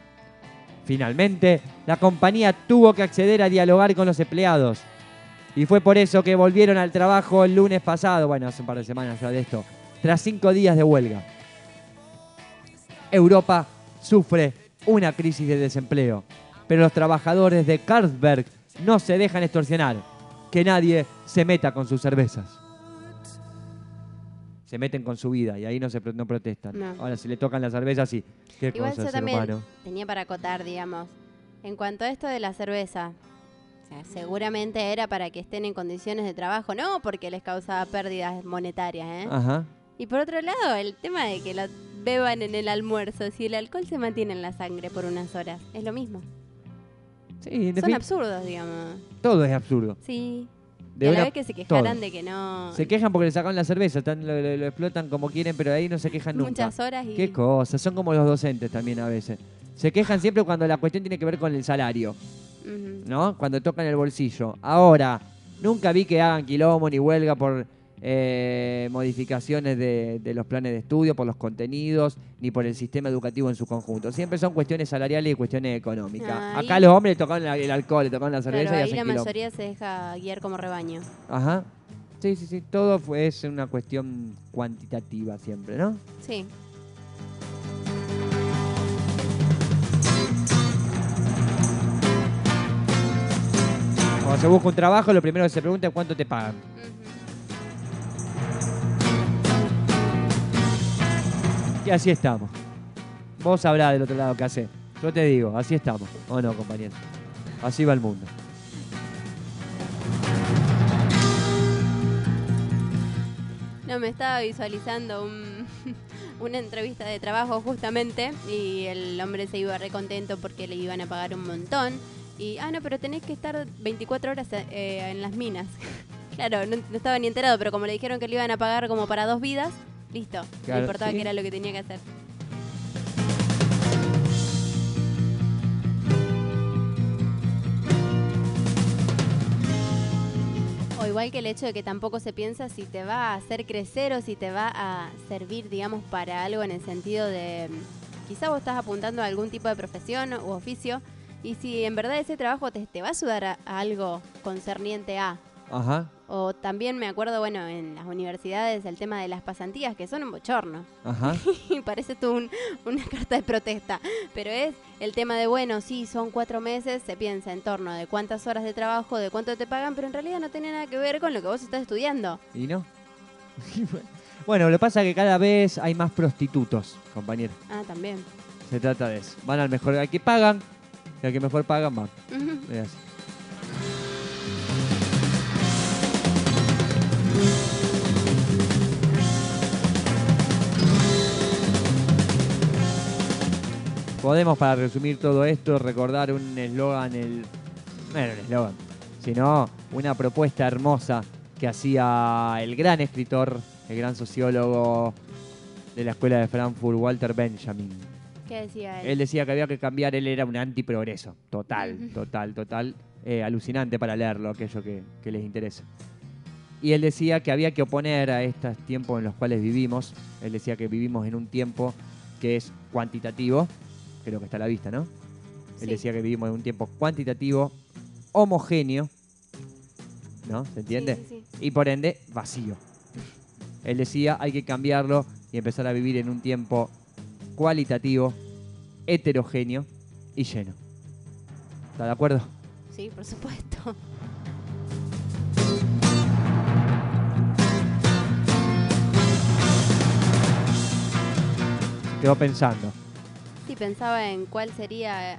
Finalmente, la compañía tuvo que acceder a dialogar con los empleados. Y fue por eso que volvieron al trabajo el lunes pasado, bueno, hace un par de semanas ya de esto, tras 5 días de huelga. Europa sufre una crisis de desempleo, pero los trabajadores de Carlsberg no se dejan extorsionar. Que nadie se meta con sus cervezas. Se meten con su vida y ahí no protestan. No. Ahora, si le tocan las cervezas, sí. ¿Qué Igual cosa, yo ser también humano? tenía para acotar, digamos. En cuanto a esto de la cerveza, o sea, seguramente era para que estén en condiciones de trabajo, no porque les causaba pérdidas monetarias, ¿eh? Ajá. Y por otro lado, el tema de que lo beban en el almuerzo, si el alcohol se mantiene en la sangre por unas horas, es lo mismo. Sí, Son absurdos, digamos. Todo es absurdo. Sí. De y a una- la vez que se quejaran todo. de que no... Se quejan porque le sacan la cerveza, lo explotan como quieren, pero ahí no se quejan nunca. Muchas horas y... Qué cosas, son como los docentes también a veces. Se quejan siempre cuando la cuestión tiene que ver con el salario, Ujú. ¿no? Cuando tocan el bolsillo. Ahora, nunca vi que hagan quilombo ni huelga por modificaciones de los planes de estudio, por los contenidos, ni por el sistema educativo en su conjunto. Siempre son cuestiones salariales y cuestiones económicas. Ah, Acá ahí- los hombres tocan el alcohol, le tocan la cerveza Claro, y ahí hacen la quilombo. mayoría se deja guiar como rebaño. Ajá. Sí, sí, sí. Todo es una cuestión cuantitativa siempre, ¿no? Sí. Cuando se busca un trabajo, lo primero que se pregunta es cuánto te pagan. Y así estamos. Vos sabrás del otro lado qué hacer. Yo te digo, así estamos. ¿O no, compañero? Así va el mundo. No, me estaba visualizando una entrevista de trabajo justamente y el hombre se iba re contento porque le iban a pagar un montón. Y, no, pero tenés que estar 24 horas en las minas. Claro, no estaba ni enterado, pero como le dijeron que le iban a pagar como para 2 vidas, listo. Claro, no importaba sí. que era lo que tenía que hacer. O igual que el hecho de que tampoco se piensa si te va a hacer crecer o si te va a servir, digamos, para algo en el sentido de... Quizá vos estás apuntando a algún tipo de profesión u oficio y si en verdad ese trabajo te va a ayudar a algo concerniente a Ajá. O también me acuerdo, bueno, en las universidades el tema de las pasantías, que son un bochorno. Ajá. Y parece tú una carta de protesta. Pero es el tema de, bueno, sí, son 4 meses, se piensa en torno de cuántas horas de trabajo, de cuánto te pagan, pero en realidad no tiene nada que ver con lo que vos estás estudiando. ¿Y no? Bueno, lo que pasa es que cada vez hay más prostitutos, compañero. Ah, también. Se trata de eso. Van al mejor, al que pagan, y al que mejor pagan van. Ujú. Es así. Podemos, para resumir todo esto, recordar un eslogan, no era un eslogan, sino una propuesta hermosa que hacía el gran escritor, el gran sociólogo de la Escuela de Frankfurt, Walter Benjamin. ¿Qué decía él? Él decía que había que cambiar, él era un antiprogreso, total, alucinante para leerlo, aquello que les interesa. Y él decía que había que oponer a estos tiempos en los cuales vivimos, él decía que vivimos en un tiempo que es cuantitativo, creo que está a la vista, ¿no? Él decía que vivimos en un tiempo cuantitativo, homogéneo, ¿no? ¿Se entiende? Sí. Y por ende, vacío. Él decía, hay que cambiarlo y empezar a vivir en un tiempo cualitativo, heterogéneo y lleno. ¿Está de acuerdo? Sí, por supuesto. Quedó pensando. Sí, pensaba en cuál sería,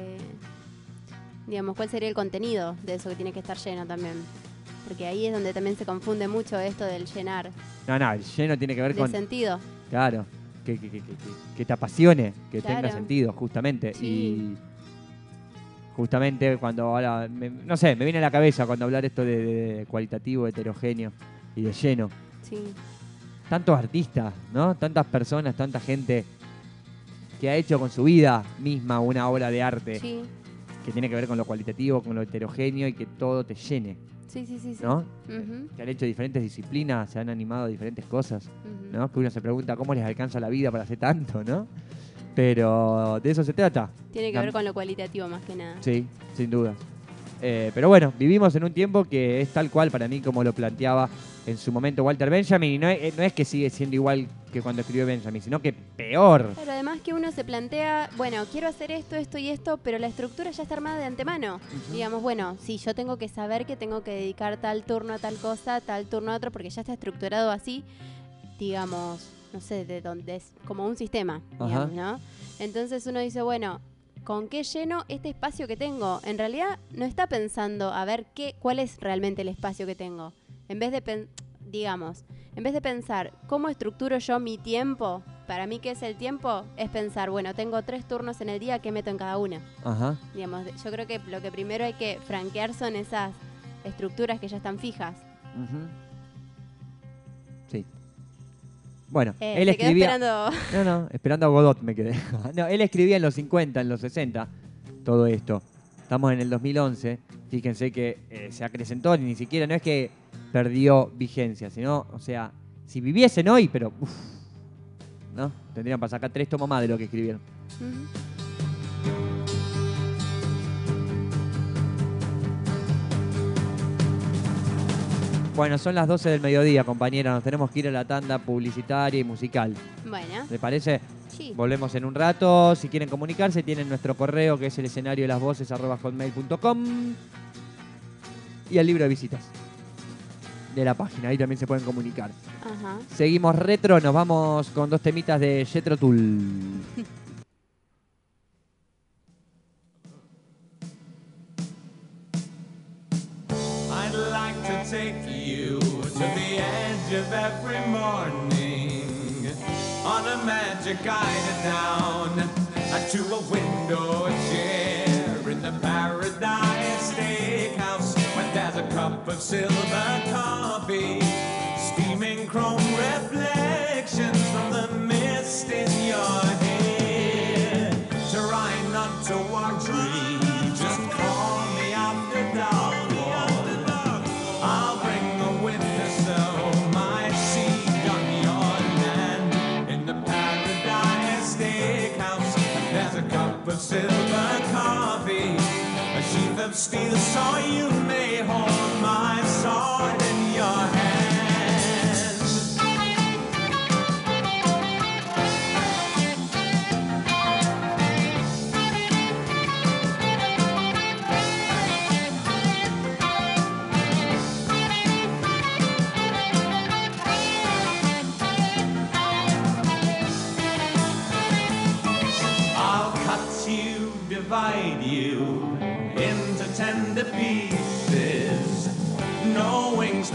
cuál sería el contenido de eso que tiene que estar lleno también. Porque ahí es donde también se confunde mucho esto del llenar. No, el lleno tiene que ver De con... sentido. Claro, que te apasione, que Claro. tenga sentido, justamente. Sí. Y justamente cuando ahora, no sé, me viene a la cabeza cuando hablar esto de cualitativo, heterogéneo y de lleno. Sí. Tantos artistas, ¿no? Tantas personas, tanta gente que ha hecho con su vida misma una obra de arte Sí. que tiene que ver con lo cualitativo, con lo heterogéneo y que todo te llene, Sí. ¿no? Ujú. Que han hecho diferentes disciplinas, se han animado a diferentes cosas, Ujú. ¿no? Que uno se pregunta cómo les alcanza la vida para hacer tanto, ¿no? Pero de eso se trata. Tiene que ver con lo cualitativo más que nada. Sí, sin duda. Pero bueno, vivimos en un tiempo que es tal cual para mí como lo planteaba en su momento Walter Benjamin, y no es que sigue siendo igual que cuando escribió Benjamin, sino que peor. Pero además que uno se plantea, bueno, quiero hacer esto y esto, pero la estructura ya está armada de antemano. Digamos, bueno, sí, yo tengo que saber que tengo que dedicar tal turno a tal cosa, tal turno a otro, porque ya está estructurado así, digamos, no sé, de dónde es como un sistema, digamos, ¿no? Entonces uno dice, bueno, ¿con qué lleno este espacio que tengo? En realidad no está pensando a ver cuál es realmente el espacio que tengo. En vez de pensar cómo estructuro yo mi tiempo, para mí ¿qué es el tiempo? Es pensar, bueno, tengo 3 turnos en el día, ¿qué meto en cada una? Ajá. Digamos, yo creo que lo que primero hay que franquear son esas estructuras que ya están fijas. Ujú. Sí. Bueno, él se quedó escribía... esperando. Esperando a Godot me quedé. No, él escribía en los 50, en los 60, todo esto. Estamos en el 2011. Fíjense que se acrecentó, ni siquiera, no es que perdió vigencia, sino, o sea, si viviesen hoy, pero, ¿no? Tendrían para sacar 3 tomos más de lo que escribieron. Bueno, son las 12 del mediodía, compañera. Nos tenemos que ir a la tanda publicitaria y musical. Bueno. ¿Le parece? Sí. Volvemos en un rato. Si quieren comunicarse, tienen nuestro correo, que es el escenario de las voces @hotmail.com, y el libro de visitas de la página. Ahí también se pueden comunicar. Ajá. Seguimos retro. Nos vamos con 2 temitas de Jethro Tull. I'd like to take you to the edge of every morning on a magic guided down to a window chair in the Paradise Steakhouse, where there's a cup of silver coffee, steaming chrome reflections from the mist in your hair. Try not to worry, just call me after dark. I'll bring a witness so my seed on your land in the Paradise Steakhouse. There's a cup of silver coffee, a sheath of steel, so you may hold my soul.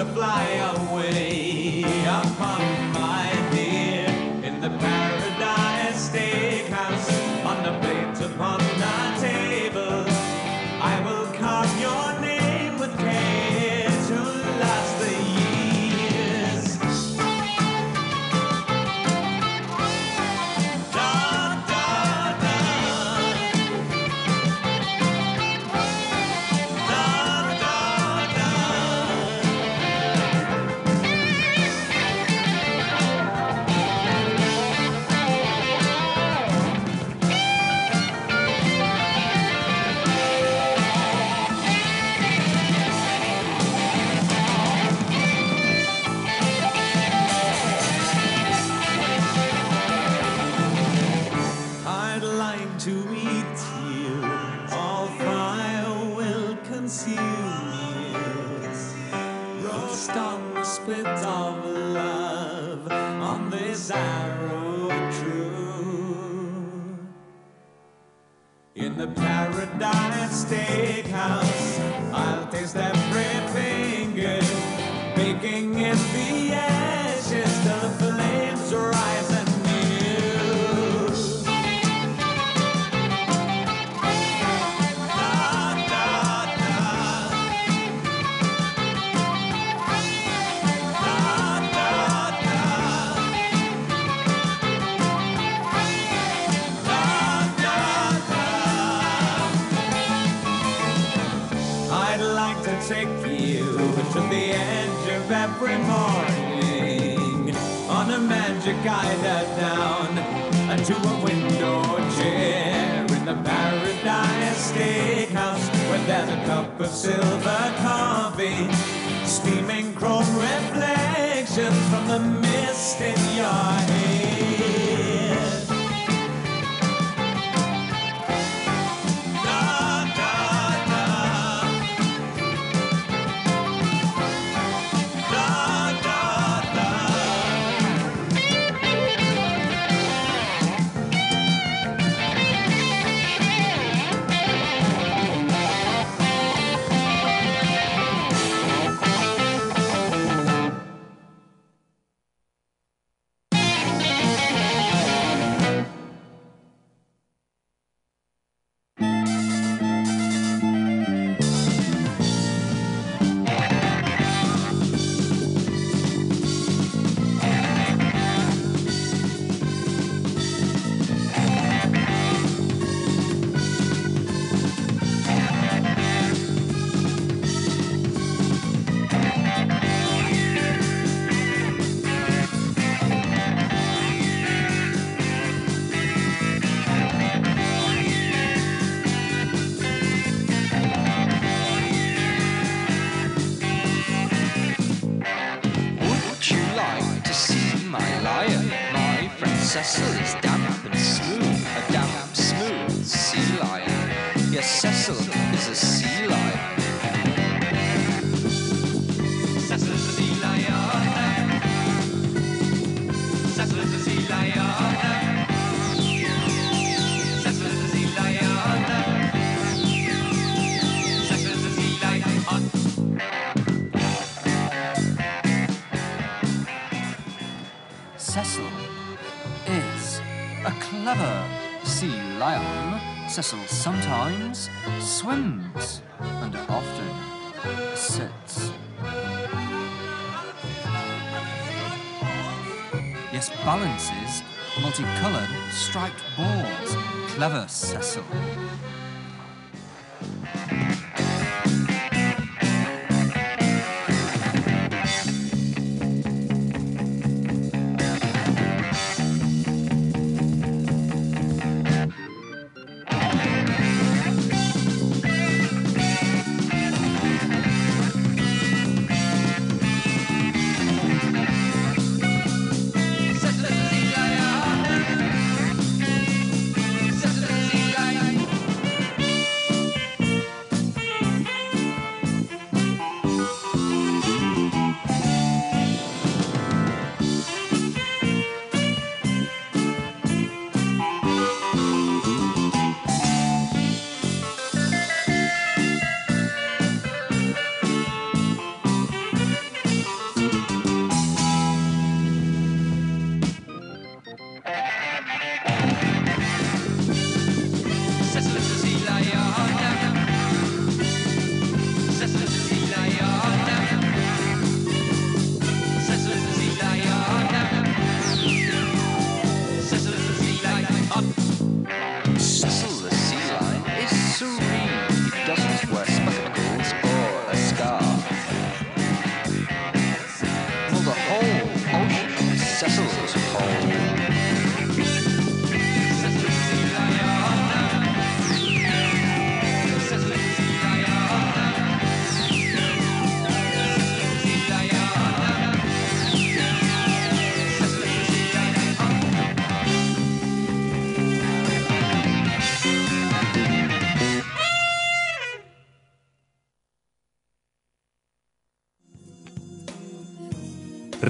to fly away upon my dear in the Paradise Steakhouse on the plates upon the table. I will carve your name with care to last the years. Da, da, da. Da, da, da. I'd like to eat you, all fire will consume you. Roast on the spit of love, on this arrow true. In the Paradise Steakhouse, I'll taste everything good, baking in the ashes till the flames rise anew. I'd like to take you to the edge of every morning on a magic eider down to a window chair in the Paradise Steakhouse where there's a cup of silver coffee, steaming chrome reflections from the mist in your head. Cecil is damp and smooth, a damp, smooth sea lion. Yes, Cecil is a sea lion. Cecil is a sea lion. Cecil is a sea lion. Cecil is a sea lion. Cecil is a sea lion. Cecil is a clever sea lion. Cecil sometimes swims and often sits. Yes, balances multicolored striped balls. Clever Cecil.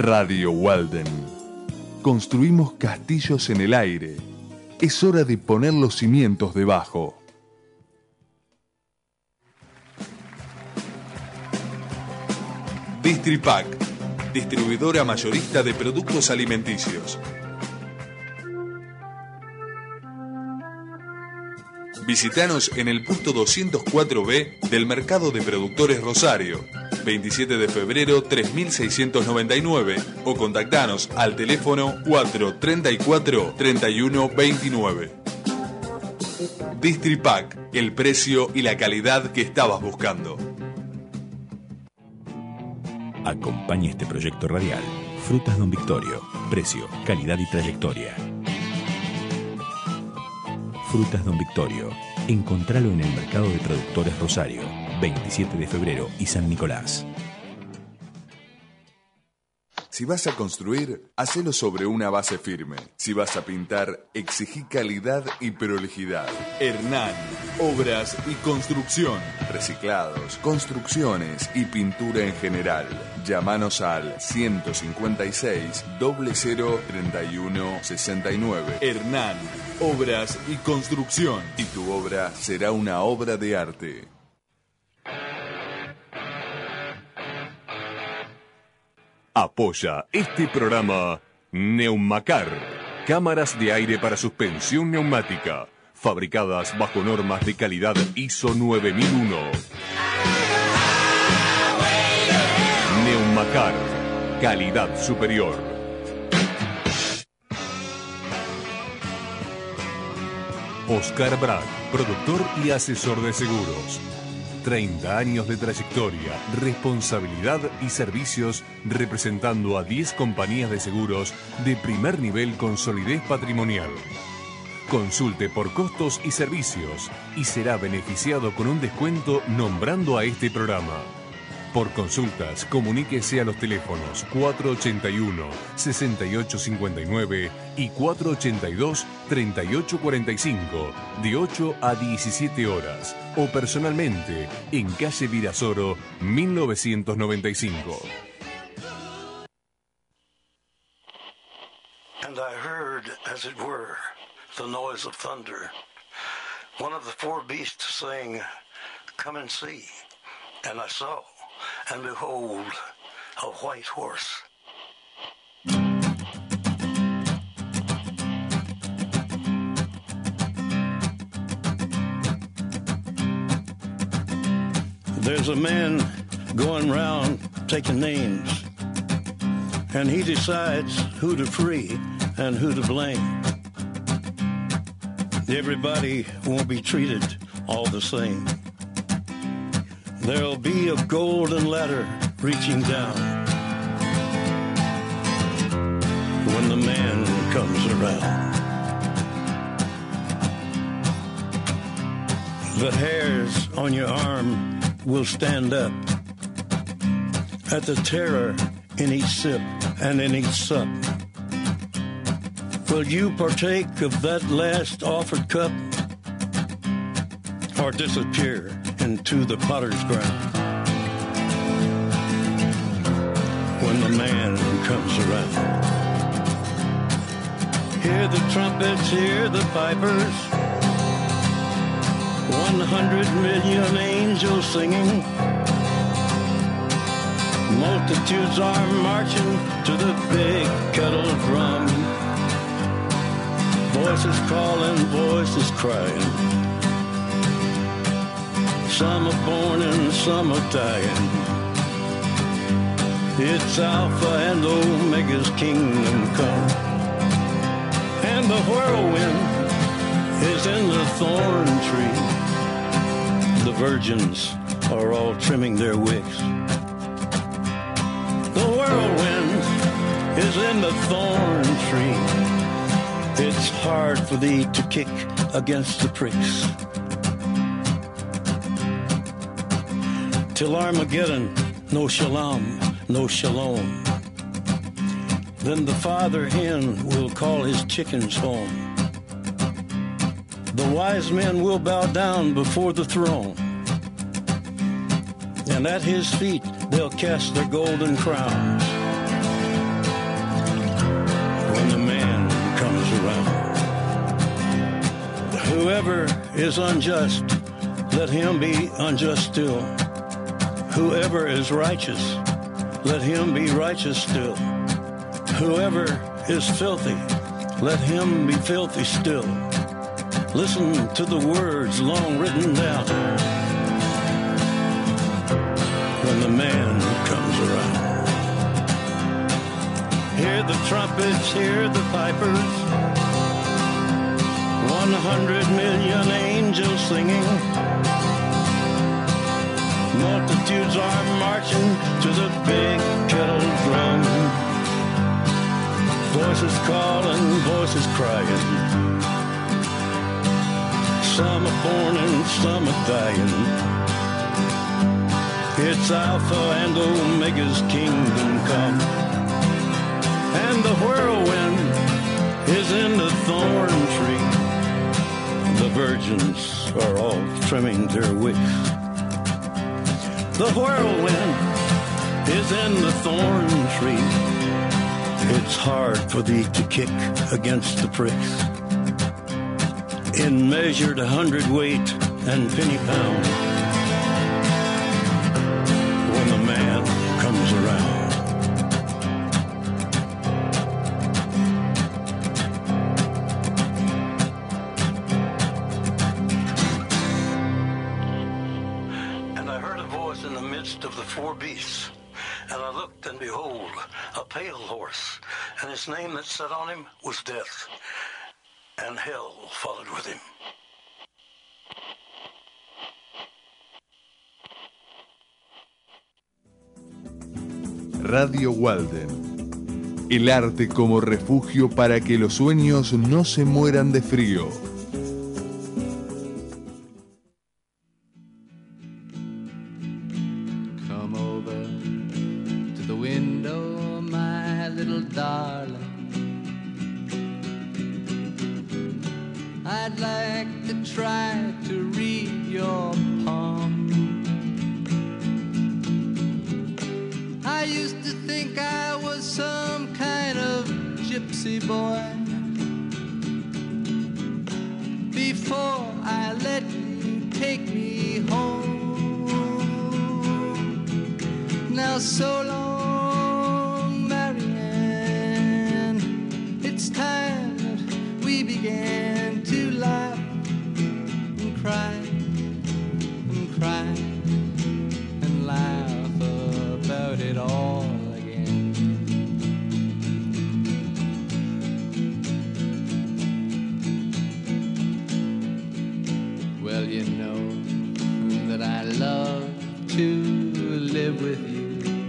Radio Walden. Construimos castillos en el aire. Es hora de poner los cimientos debajo. Distripac, distribuidora mayorista de productos alimenticios. Visítanos en el puesto 204B del Mercado de Productores Rosario, 27 de febrero 3699, o contactanos al teléfono 434-3129. Distripac, el precio y la calidad que estabas buscando. Acompaña este proyecto radial. Frutas Don Victorio. Precio, calidad y trayectoria. Frutas Don Victorio. Encontralo en el Mercado de Productores Rosario, 27 de febrero y San Nicolás. Si vas a construir, hacelo sobre una base firme. Si vas a pintar, exigí calidad y prolijidad. Hernán, obras y construcción. Reciclados, construcciones y pintura en general. Llámanos al 156 00 31 69. Hernán, obras y construcción. Y tu obra será una obra de arte. Apoya este programa Neumacar, cámaras de aire para suspensión neumática, fabricadas bajo normas de calidad ISO 9001. Neumacar, calidad superior. Oscar Brad, productor y asesor de seguros. 30 años de trayectoria, responsabilidad y servicios representando a 10 compañías de seguros de primer nivel con solidez patrimonial. Consulte por costos y servicios y será beneficiado con un descuento nombrando a este programa. Por consultas, comuníquese a los teléfonos 481-6859 y 482-3845 de 8 a 17 horas o personalmente en calle Virasoro 1995. And I heard, as it were, the noise of thunder. One of the four beasts saying, "Come and see." And I saw. And behold, a white horse. There's a man going round taking names, and he decides who to free and who to blame. Everybody won't be treated all the same. There'll be a golden ladder reaching down when the man comes around. The hairs on your arm will stand up at the terror in each sip and in each sup. Will you partake of that last offered cup or disappear into the potter's ground when the man comes around? Hear the trumpets, hear the pipers, 100 million angels singing. Multitudes are marching to the big kettle drum. Voices calling, voices crying. Some are born and some are dying. It's Alpha and Omega's kingdom come. And the whirlwind is in the thorn tree. The virgins are all trimming their wicks. The whirlwind is in the thorn tree. It's hard for thee to kick against the pricks. Till Armageddon, no shalom, no shalom. Then the father hen will call his chickens home. The wise men will bow down before the throne, and at his feet they'll cast their golden crowns. Whoever is unjust, let him be unjust still. Whoever is righteous, let him be righteous still. Whoever is filthy, let him be filthy still. Listen to the words long written down when the man comes around. Hear the trumpets, hear the pipers, 100 million angels singing. Multitudes are marching to the big kettle drum. Voices calling, voices crying. Some are born and some are dying. It's Alpha and Omega's kingdom come. And the whirlwind is in the thorn tree. The virgins are all trimming their wicks. The whirlwind is in the thorn tree. It's hard for thee to kick against the pricks. In measured hundredweight and penny pound, when the man comes around. And I heard a voice in the midst of the four beasts, and I looked, and behold, a pale horse, and his name that sat on him was Death, and hell followed with him. Radio Walden. El arte como refugio para que los sueños no se mueran de frío. Come over to the window, my little darling. I'd like to try to read your palm. I used to think I was some kind of gypsy boy before I let you take me home. Now so long, Marianne, it's time that we began to laugh and cry and cry and laugh about it all again. Well, you know that I love to live with you,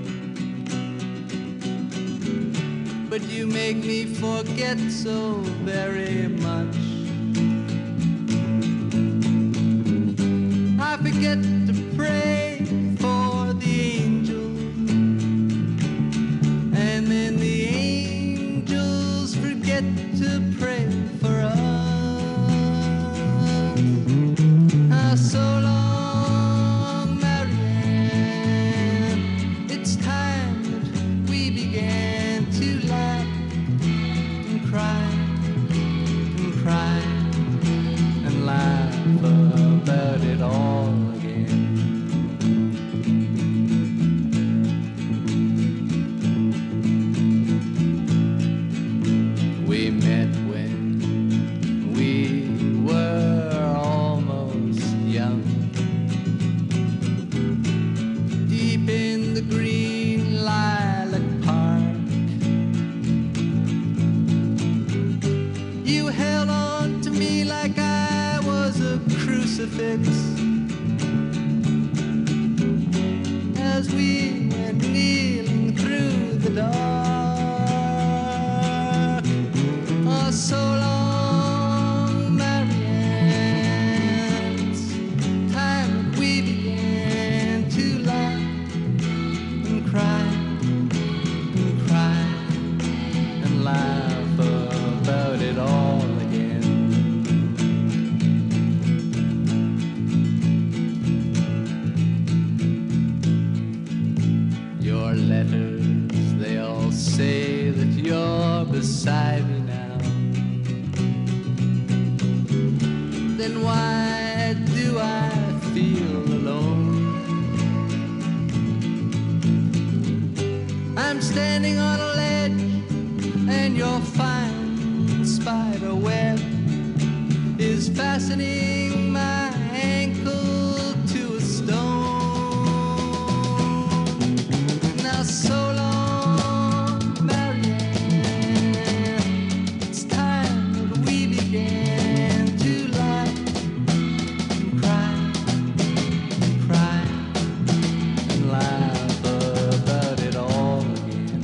but you make me forget so very much. I forget to pray for the angels, and then the angels forget to pray for us. Now so long, Marianne, it's time that we began to laugh and cry and cry and laugh about it all again. We met when we were almost young, deep in the green lilac park. You held on to me like I was a crucifix as we went kneeling through the dark. Oh, so long, Marianne, it's time that we began to laugh and cry and laugh about it all again. Your letters, they all then why do I feel alone? I'm standing on a ledge and your fine spider web is fastening my ankle to a stone. Now so long, Marianne, it's time that we began to lie and cry and laugh about it all again.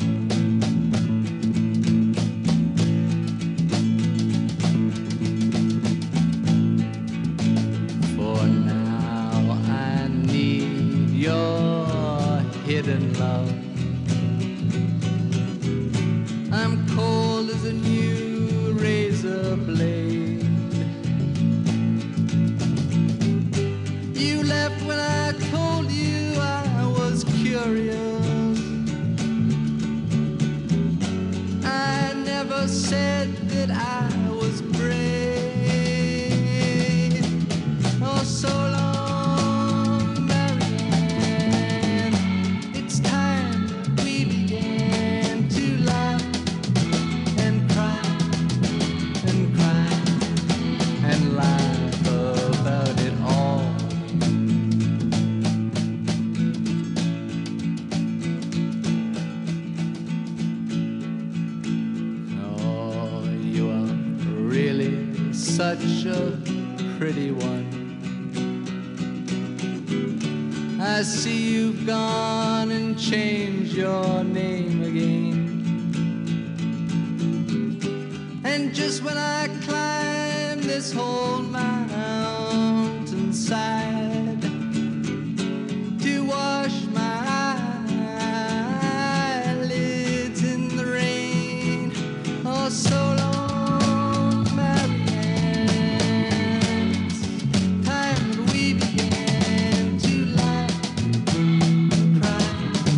For now I need your hidden love. I'm cold as a new razor blade. You left when I told you I was curious. I never said that I was brave. Oh, so long, Marianne. It's time that we began to laugh and cry and laugh about it all. Oh, you are really such a pretty one. I see you've gone and changed your name again. And just when I climb this whole mountainside to wash my eyelids in the rain, oh, so long, Marianne. It's time that we began to laugh and cry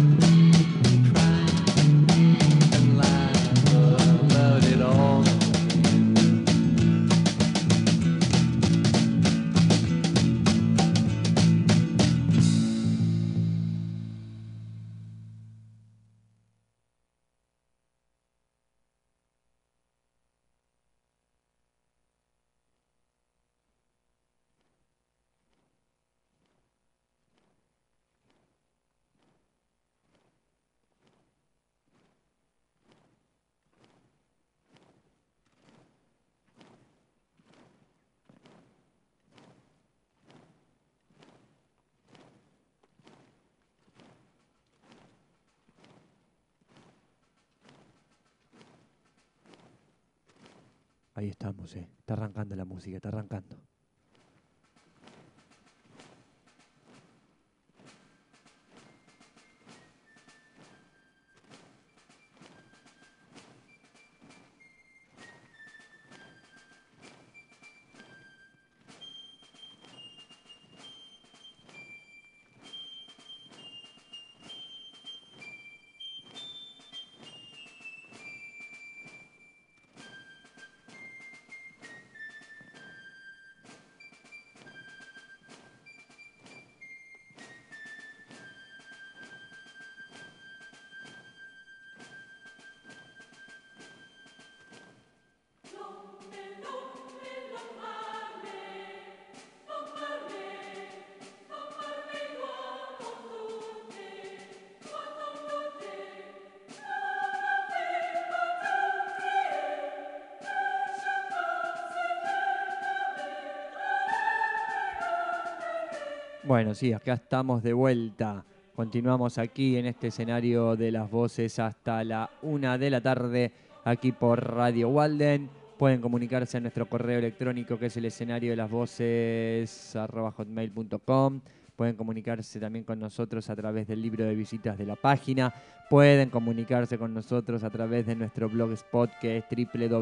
and laugh about it all. Ahí estamos, está arrancando la música, está arrancando. Bueno, sí, acá estamos de vuelta. Continuamos aquí en este escenario de las voces hasta la 1 de la tarde, aquí por Radio Walden. Pueden comunicarse a nuestro correo electrónico, que es el escenario de las voces @hotmail.com. Pueden comunicarse también con nosotros a través del libro de visitas de la página. Pueden comunicarse con nosotros a través de nuestro blogspot, que es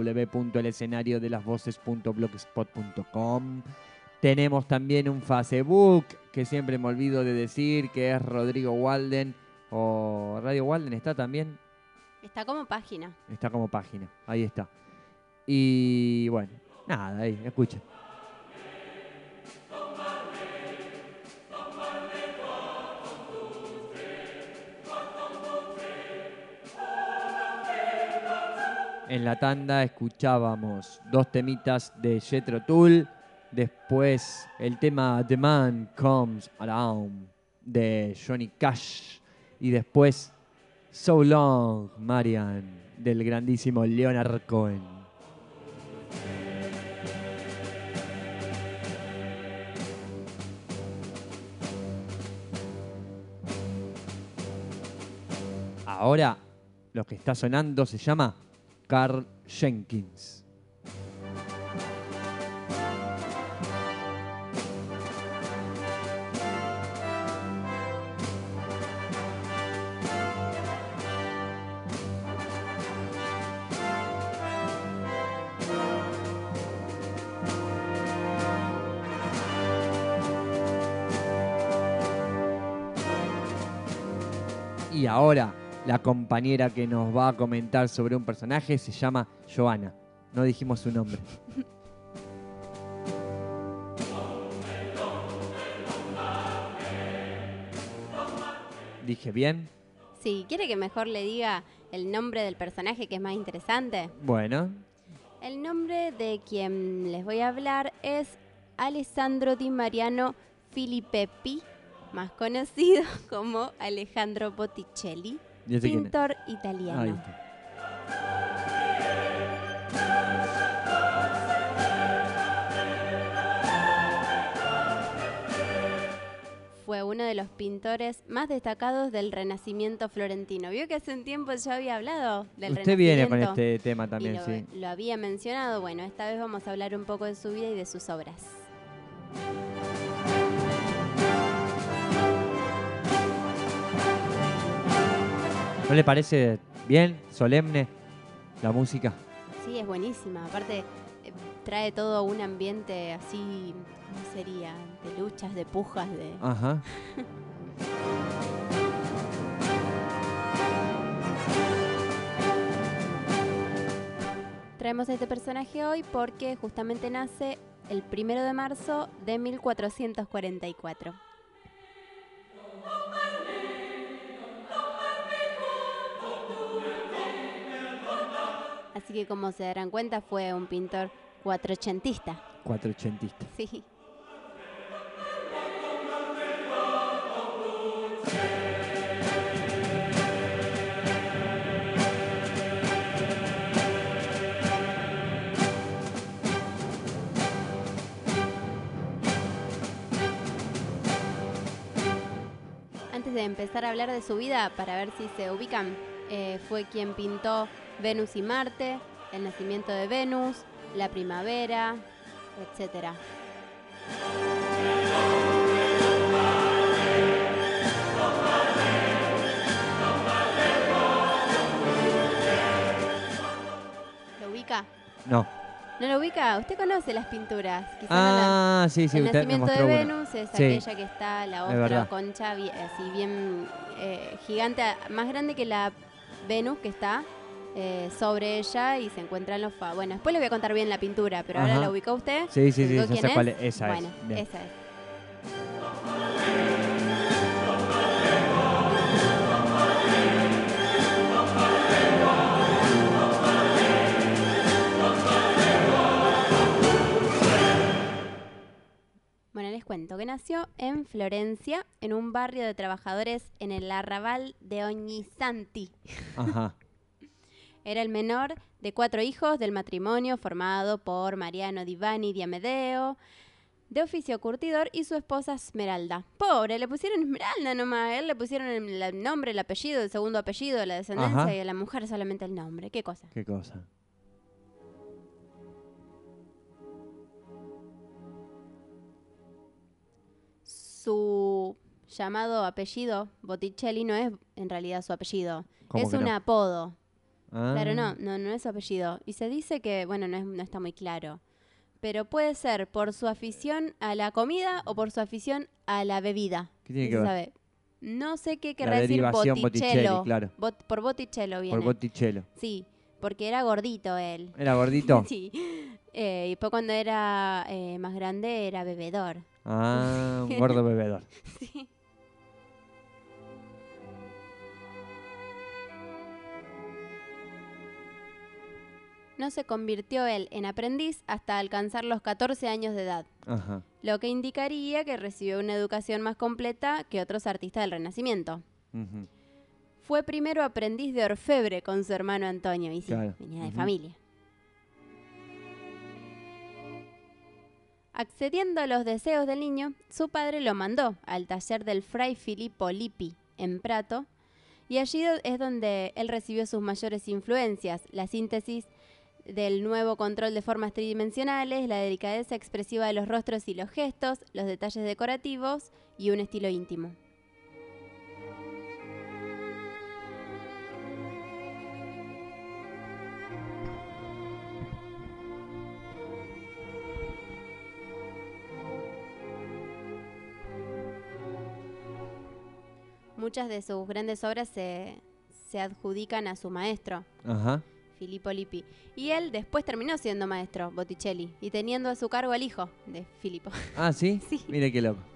www.elescenariodelasvoces.blogspot.com. Tenemos también un Facebook, que siempre me olvido de decir, que es Rodrigo Walden. O Radio Walden está también. Está como página. Está como página, ahí está. Y bueno, nada, ahí, escuchen. En la tanda escuchábamos 2 temitas de Jethro Tull, después el tema The Man Comes Around de Johnny Cash y después So Long, Marian, del grandísimo Leonard Cohen. Ahora lo que está sonando se llama Carl Jenkins. Y ahora la compañera que nos va a comentar sobre un personaje se llama Johanna. No dijimos su nombre. ¿Dije bien? Sí, ¿quiere que mejor le diga el nombre del personaje que es más interesante? Bueno. El nombre de quien les voy a hablar es Alessandro Di Mariano Filippeppi, más conocido como Alejandro Botticelli, pintor italiano. Ahí está. Fue uno de los pintores más destacados del Renacimiento florentino. Vio que hace un tiempo yo había hablado del Usted Renacimiento. viene con este tema también, y sí. lo había mencionado. Bueno, esta vez vamos a hablar un poco de su vida y de sus obras. ¿No le parece bien, solemne, la música? Sí, es buenísima. Aparte, trae todo un ambiente así, ¿cómo sería? De luchas, de pujas, de... Ajá. Traemos a este personaje hoy porque justamente nace el 1 de marzo de 1444. Así que como se darán cuenta fue un pintor cuatrocentista. Cuatrocentista. Sí. Antes de empezar a hablar de su vida, para ver si se ubican, fue quien pintó Venus y Marte, el nacimiento de Venus, la primavera, etcétera. ¿Lo ubica? No. ¿No lo ubica? ¿Usted conoce las pinturas? Ah, sí, sí, el usted me nacimiento mostró de una. Venus es Sí. aquella que está la Es ostra verdad. concha, así bien gigante, más grande que la Venus que está sobre ella y se encuentra en los Bueno, después le voy a contar bien la pintura, pero ahora Ajá. la ubicó usted. Sí, sí, sí, ¿Ubicó ya quién sé es? cuál es. Esa bueno, es. Bien. esa es. Bueno, les cuento que nació en Florencia, en un barrio de trabajadores en el arrabal de Ognissanti. Ajá. Era el menor de 4 hijos del matrimonio formado por Mariano di Vanni di Amedeo, de oficio curtidor, y su esposa Esmeralda. Pobre, le pusieron Esmeralda nomás. A él le pusieron el nombre, el apellido, el segundo apellido, la descendencia, Ajá. y a la mujer solamente el nombre. ¿Qué cosa? ¿Qué cosa? Su llamado apellido, Botticelli, no es en realidad su apellido. ¿Cómo Es que un no? apodo. Ah. Claro, no es su apellido. Y se dice que, bueno, no está muy claro. Pero puede ser por su afición a la comida o por su afición a la bebida. ¿Qué tiene No que se ver? sabe. No sé qué La querrá decir derivación Botticello. Botticelli, claro. Por Botticello viene. Por Botticello. Sí, porque era gordito él. ¿Era gordito? Sí. Y después cuando era más grande era bebedor. Ah, un gordo bebedor. Sí. no se convirtió él en aprendiz hasta alcanzar los 14 años de edad, Ajá. lo que indicaría que recibió una educación más completa que otros artistas del Renacimiento. Ujú. Fue primero aprendiz de orfebre con su hermano Antonio, y sí, Claro. venía de Ujú. familia. Accediendo a los deseos del niño, su padre lo mandó al taller del fray Filippo Lippi, en Prato, y allí es donde él recibió sus mayores influencias, la síntesis del nuevo control de formas tridimensionales, la delicadeza expresiva de los rostros y los gestos, los detalles decorativos y un estilo íntimo. Muchas de sus grandes obras se adjudican a su maestro, Ajá. Filippo Lippi. Y él después terminó siendo maestro, Botticelli, y teniendo a su cargo al hijo de Filippo. Ah, ¿sí? Sí. Mire qué loco.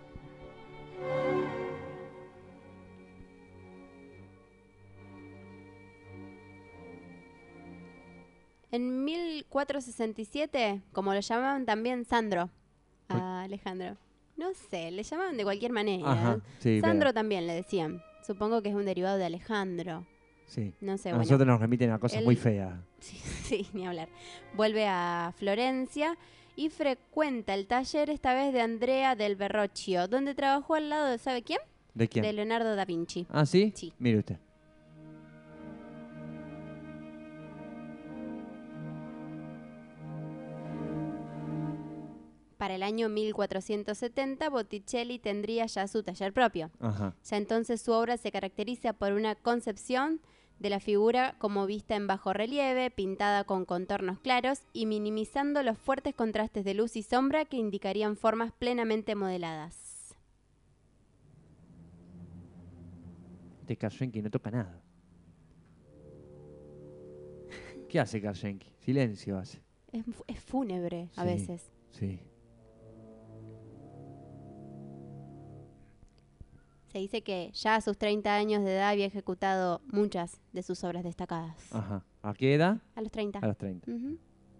En 1467, como lo llamaban también Sandro, a Alejandro. No sé, le llamaban de cualquier manera. Ajá, sí, Sandro pero- también le decían. Supongo que es un derivado de Alejandro. Sí. No sé, A bueno. nosotros nos remiten a cosas Él- muy feas. Sí, sí, ni hablar. Vuelve a Florencia y frecuenta el taller esta vez de Andrea del Verrocchio, donde trabajó al lado de, ¿sabe quién? ¿De quién? De Leonardo da Vinci. Ah, ¿sí? Sí. Mire usted. Para el año 1470, Botticelli tendría ya su taller propio. Ajá. Ya entonces su obra se caracteriza por una concepción de la figura como vista en bajo relieve, pintada con contornos claros y minimizando los fuertes contrastes de luz y sombra que indicarían formas plenamente modeladas. Este Karsenki no toca nada. ¿Qué hace Karsenki? Silencio hace. Es fúnebre a Sí, veces. Sí. Se dice que ya a sus 30 años de edad había ejecutado muchas de sus obras destacadas. Ajá. ¿A qué edad? A los 30. A los 30. Ujú.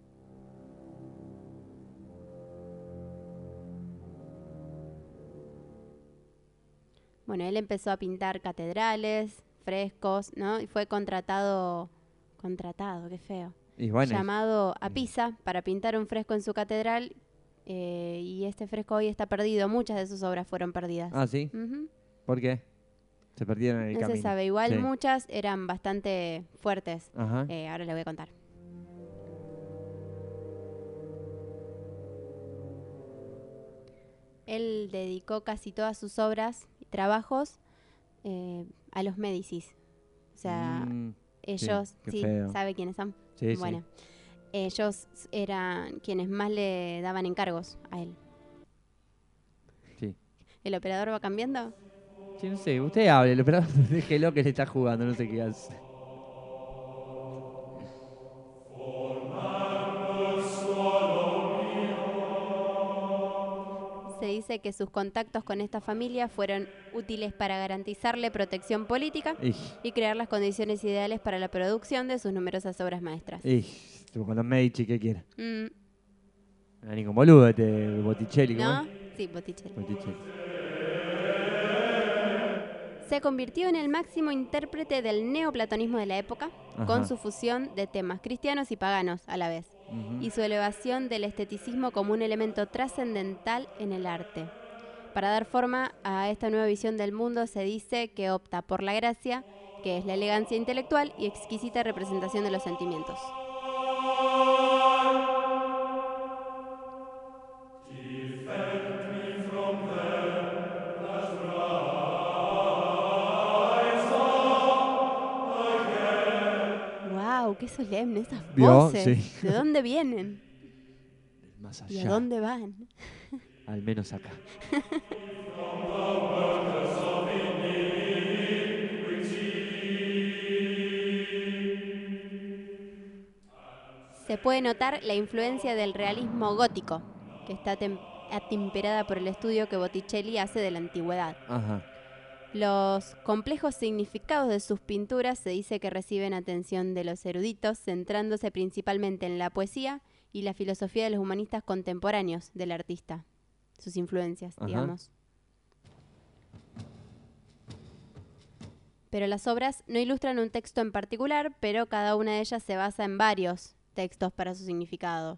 Bueno, él empezó a pintar catedrales, frescos, ¿no? Y fue contratado, qué feo. Y bueno, llamado a Pisa para pintar un fresco en su catedral, y este fresco hoy está perdido. Muchas de sus obras fueron perdidas. Ah, ¿sí? Ujú. ¿Por qué? Se perdieron en el No camino. se sabe, igual Sí. muchas eran bastante fuertes. Ajá. Ahora le voy a contar. Él dedicó casi todas sus obras y trabajos a los Médicis. O sea, Mm, ellos, qué sí, feo. ¿sabe quiénes son? Sí, sí. Bueno, ellos eran quienes más le daban encargos a él. Sí. ¿El operador va cambiando? Sí, no sé, usted hable, pero déjelo que le está jugando, no sé qué hace. Se dice que sus contactos con esta familia fueron útiles para garantizarle protección política Ij. y crear las condiciones ideales para la producción de sus numerosas obras maestras. Y con los Medici, ¿qué quiere? Mm, Ah, ni con boludo este Botticelli, ¿cómo ¿No? es? Sí, Botticelli. Botticelli. Se convirtió en el máximo intérprete del neoplatonismo de la época, Ajá. con su fusión de temas cristianos y paganos a la vez, Ujú. y su elevación del esteticismo como un elemento trascendental en el arte. Para dar forma a esta nueva visión del mundo se dice que opta por la gracia, que es la elegancia intelectual y exquisita representación de los sentimientos. ¡Wow! ¡Qué solemne esas ¿Vio? voces! Sí. ¿De dónde vienen? Más ¿Y allá. a dónde van? Al menos acá. Se puede notar la influencia del realismo gótico, que está atemperada por el estudio que Botticelli hace de la antigüedad. Ajá. Los complejos significados de sus pinturas se dice que reciben atención de los eruditos, centrándose principalmente en la poesía y la filosofía de los humanistas contemporáneos del artista, sus influencias, digamos. Pero las obras no ilustran un texto en particular, pero cada una de ellas se basa en varios textos para su significado.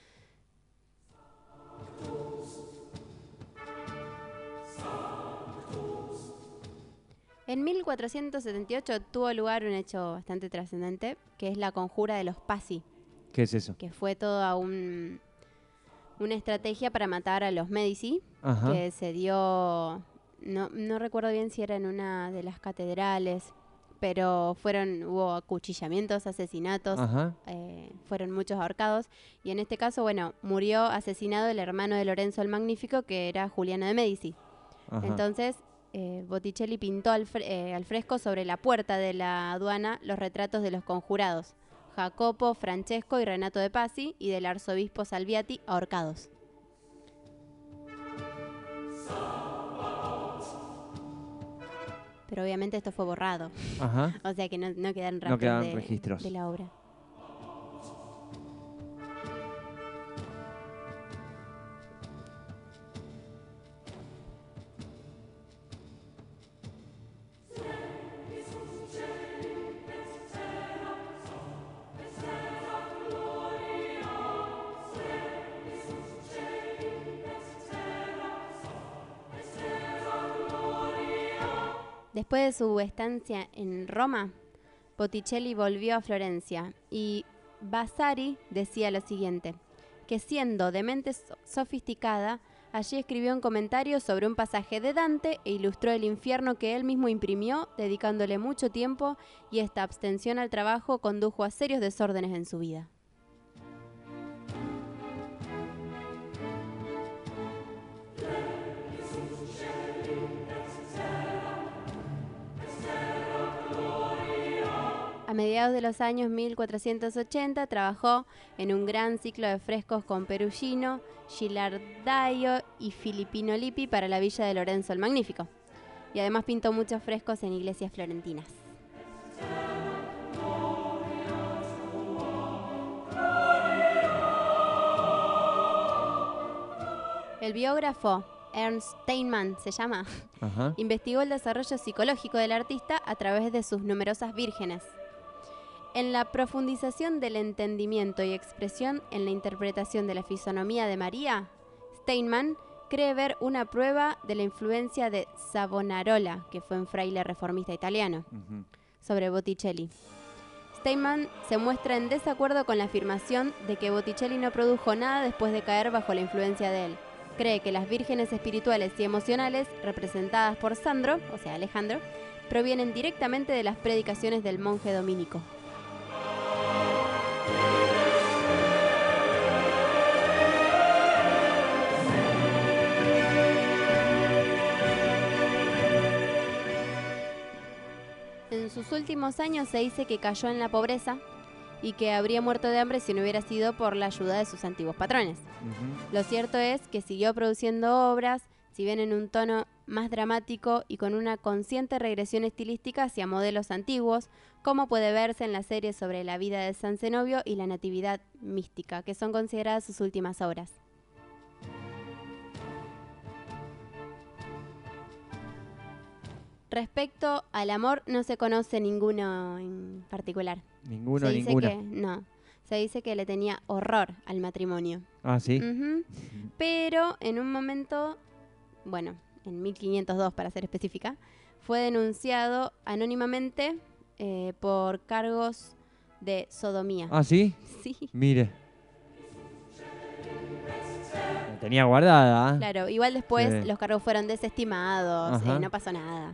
En 1478 tuvo lugar un hecho bastante trascendente, que es la conjura de los Pazzi. ¿Qué es eso? Que fue toda una estrategia para matar a los Medici, que se dio, no recuerdo bien si era en una de las catedrales, pero hubo acuchillamientos, asesinatos, fueron muchos ahorcados, y en este caso, bueno, murió asesinado el hermano de Lorenzo el Magnífico, que era Juliano de Medici. Entonces, Botticelli pintó al fresco sobre la puerta de la aduana los retratos de los conjurados, Jacopo, Francesco y Renato de Pazzi, y del arzobispo Salviati ahorcados. Pero obviamente esto fue borrado. O sea que no quedan registros de la obra. Después de su estancia en Roma, Botticelli volvió a Florencia y Vasari decía lo siguiente, que siendo de mente sofisticada, allí escribió un comentario sobre un pasaje de Dante e ilustró el infierno que él mismo imprimió, dedicándole mucho tiempo, y esta abstención al trabajo condujo a serios desórdenes en su vida. A mediados de los años 1480 trabajó en un gran ciclo de frescos con Perugino, Ghirlandaio y Filippino Lippi para la villa de Lorenzo el Magnífico. Y además pintó muchos frescos en iglesias florentinas. El biógrafo Ernst Steinmann, se llama, investigó el desarrollo psicológico del artista a través de sus numerosas vírgenes. En la profundización del entendimiento y expresión en la interpretación de la fisonomía de María, Steinmann cree ver una prueba de la influencia de Savonarola, que fue un fraile reformista italiano, sobre Botticelli. Steinmann se muestra en desacuerdo con la afirmación de que Botticelli no produjo nada después de caer bajo la influencia de él. Cree que las vírgenes espirituales y emocionales representadas por Sandro, o sea Alejandro, provienen directamente de las predicaciones del monje dominico. En sus últimos años se dice que cayó en la pobreza y que habría muerto de hambre si no hubiera sido por la ayuda de sus antiguos patrones. Lo cierto es que siguió produciendo obras, si bien en un tono más dramático y con una consciente regresión estilística hacia modelos antiguos, como puede verse en la serie sobre la vida de San Zenobio y la Natividad Mística, que son consideradas sus últimas obras. Respecto al amor, no se conoce ninguno en particular. Ninguna. Se dice que le tenía horror al matrimonio. Ah, ¿sí? Pero en un momento, bueno, en 1502 para ser específica, fue denunciado anónimamente por cargos de sodomía. ¿Ah, sí? Sí. Mire. La tenía guardada. Claro, igual después los cargos fueron desestimados, no pasó nada.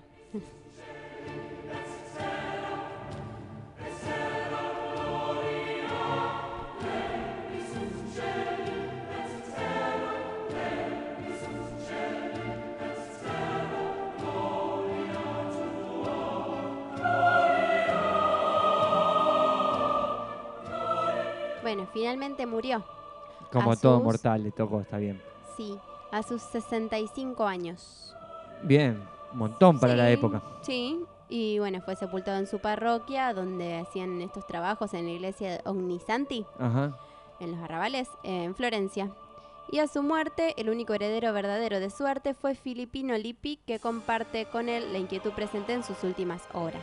Bueno, finalmente murió. Como todo mortal le tocó, está bien. Sí, a sus 65 años. Bien, Un montón para la Sí, época. Sí, y bueno, fue sepultado en su parroquia, donde hacían estos trabajos en la iglesia de Ognissanti, Ajá. en los arrabales, en Florencia. Y a su muerte, el único heredero verdadero de su arte fue Filippino Lippi, que comparte con él la inquietud presente en sus últimas obras.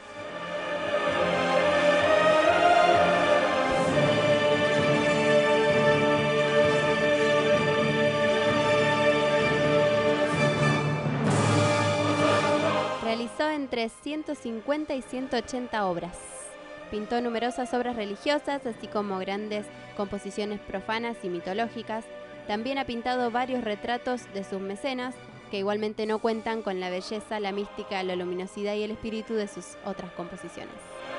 Realizó entre 150 y 180 obras. Pintó numerosas obras religiosas, así como grandes composiciones profanas y mitológicas. También ha pintado varios retratos de sus mecenas, que igualmente no cuentan con la belleza, la mística, la luminosidad y el espíritu de sus otras composiciones.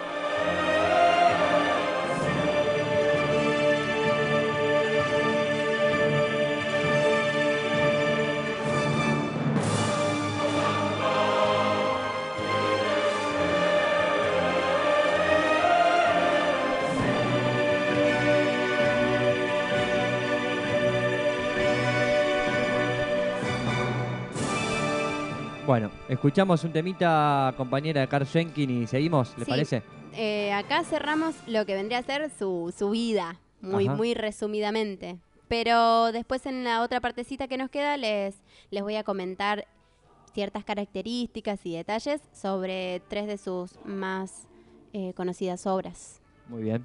Bueno, escuchamos un temita, compañera de Karl Schenkin, y seguimos, ¿le Sí. parece? Acá cerramos lo que vendría a ser su vida, Ajá. muy resumidamente. Pero después en la otra partecita que nos queda les voy a comentar ciertas características y detalles sobre 3 de sus más conocidas obras. Muy bien.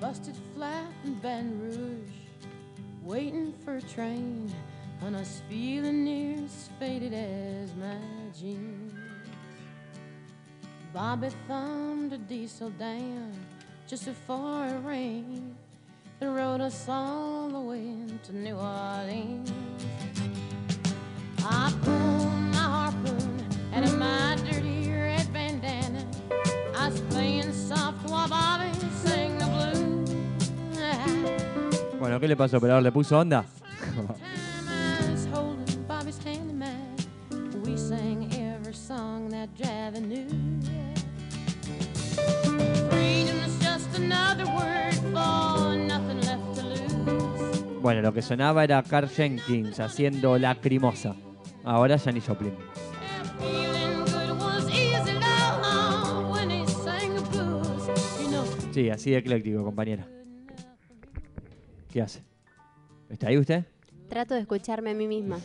busted flat in Baton Rouge, waiting for a train, and I was feeling near as faded as my jeans. Bobby thumbed a diesel down just before it rained and rode us all the way to New Orleans. I pulled my harpoon out of my dirty red bandana. I was playing soft while Bobby sang the blues. Bueno, ¿qué le pasó, operador? ¿Le puso onda? I was holding Bobby's hand in mine. We sang every song that Javi knew. Freedom's just another word for nothing left to lose. Bueno, lo que sonaba era Carl Jenkins haciendo Lacrimosa. Ahora Janis Joplin. Feeling good was easy love when he sang the blues. You know, Sí, así de ecléctico, compañera. ¿Qué hace? ¿Está ahí usted? Trato de escucharme a mí misma.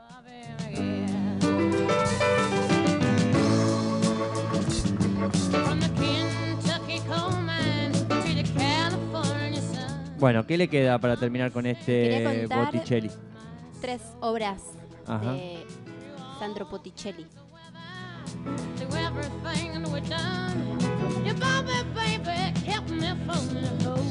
from the Kentucky coal mine to the California sun. Bueno, ¿qué le queda para terminar con Quería este contar Botticelli? 3 obras Ajá. de Sandro Botticelli. Do everything we're done. Your Bobby baby kept me from the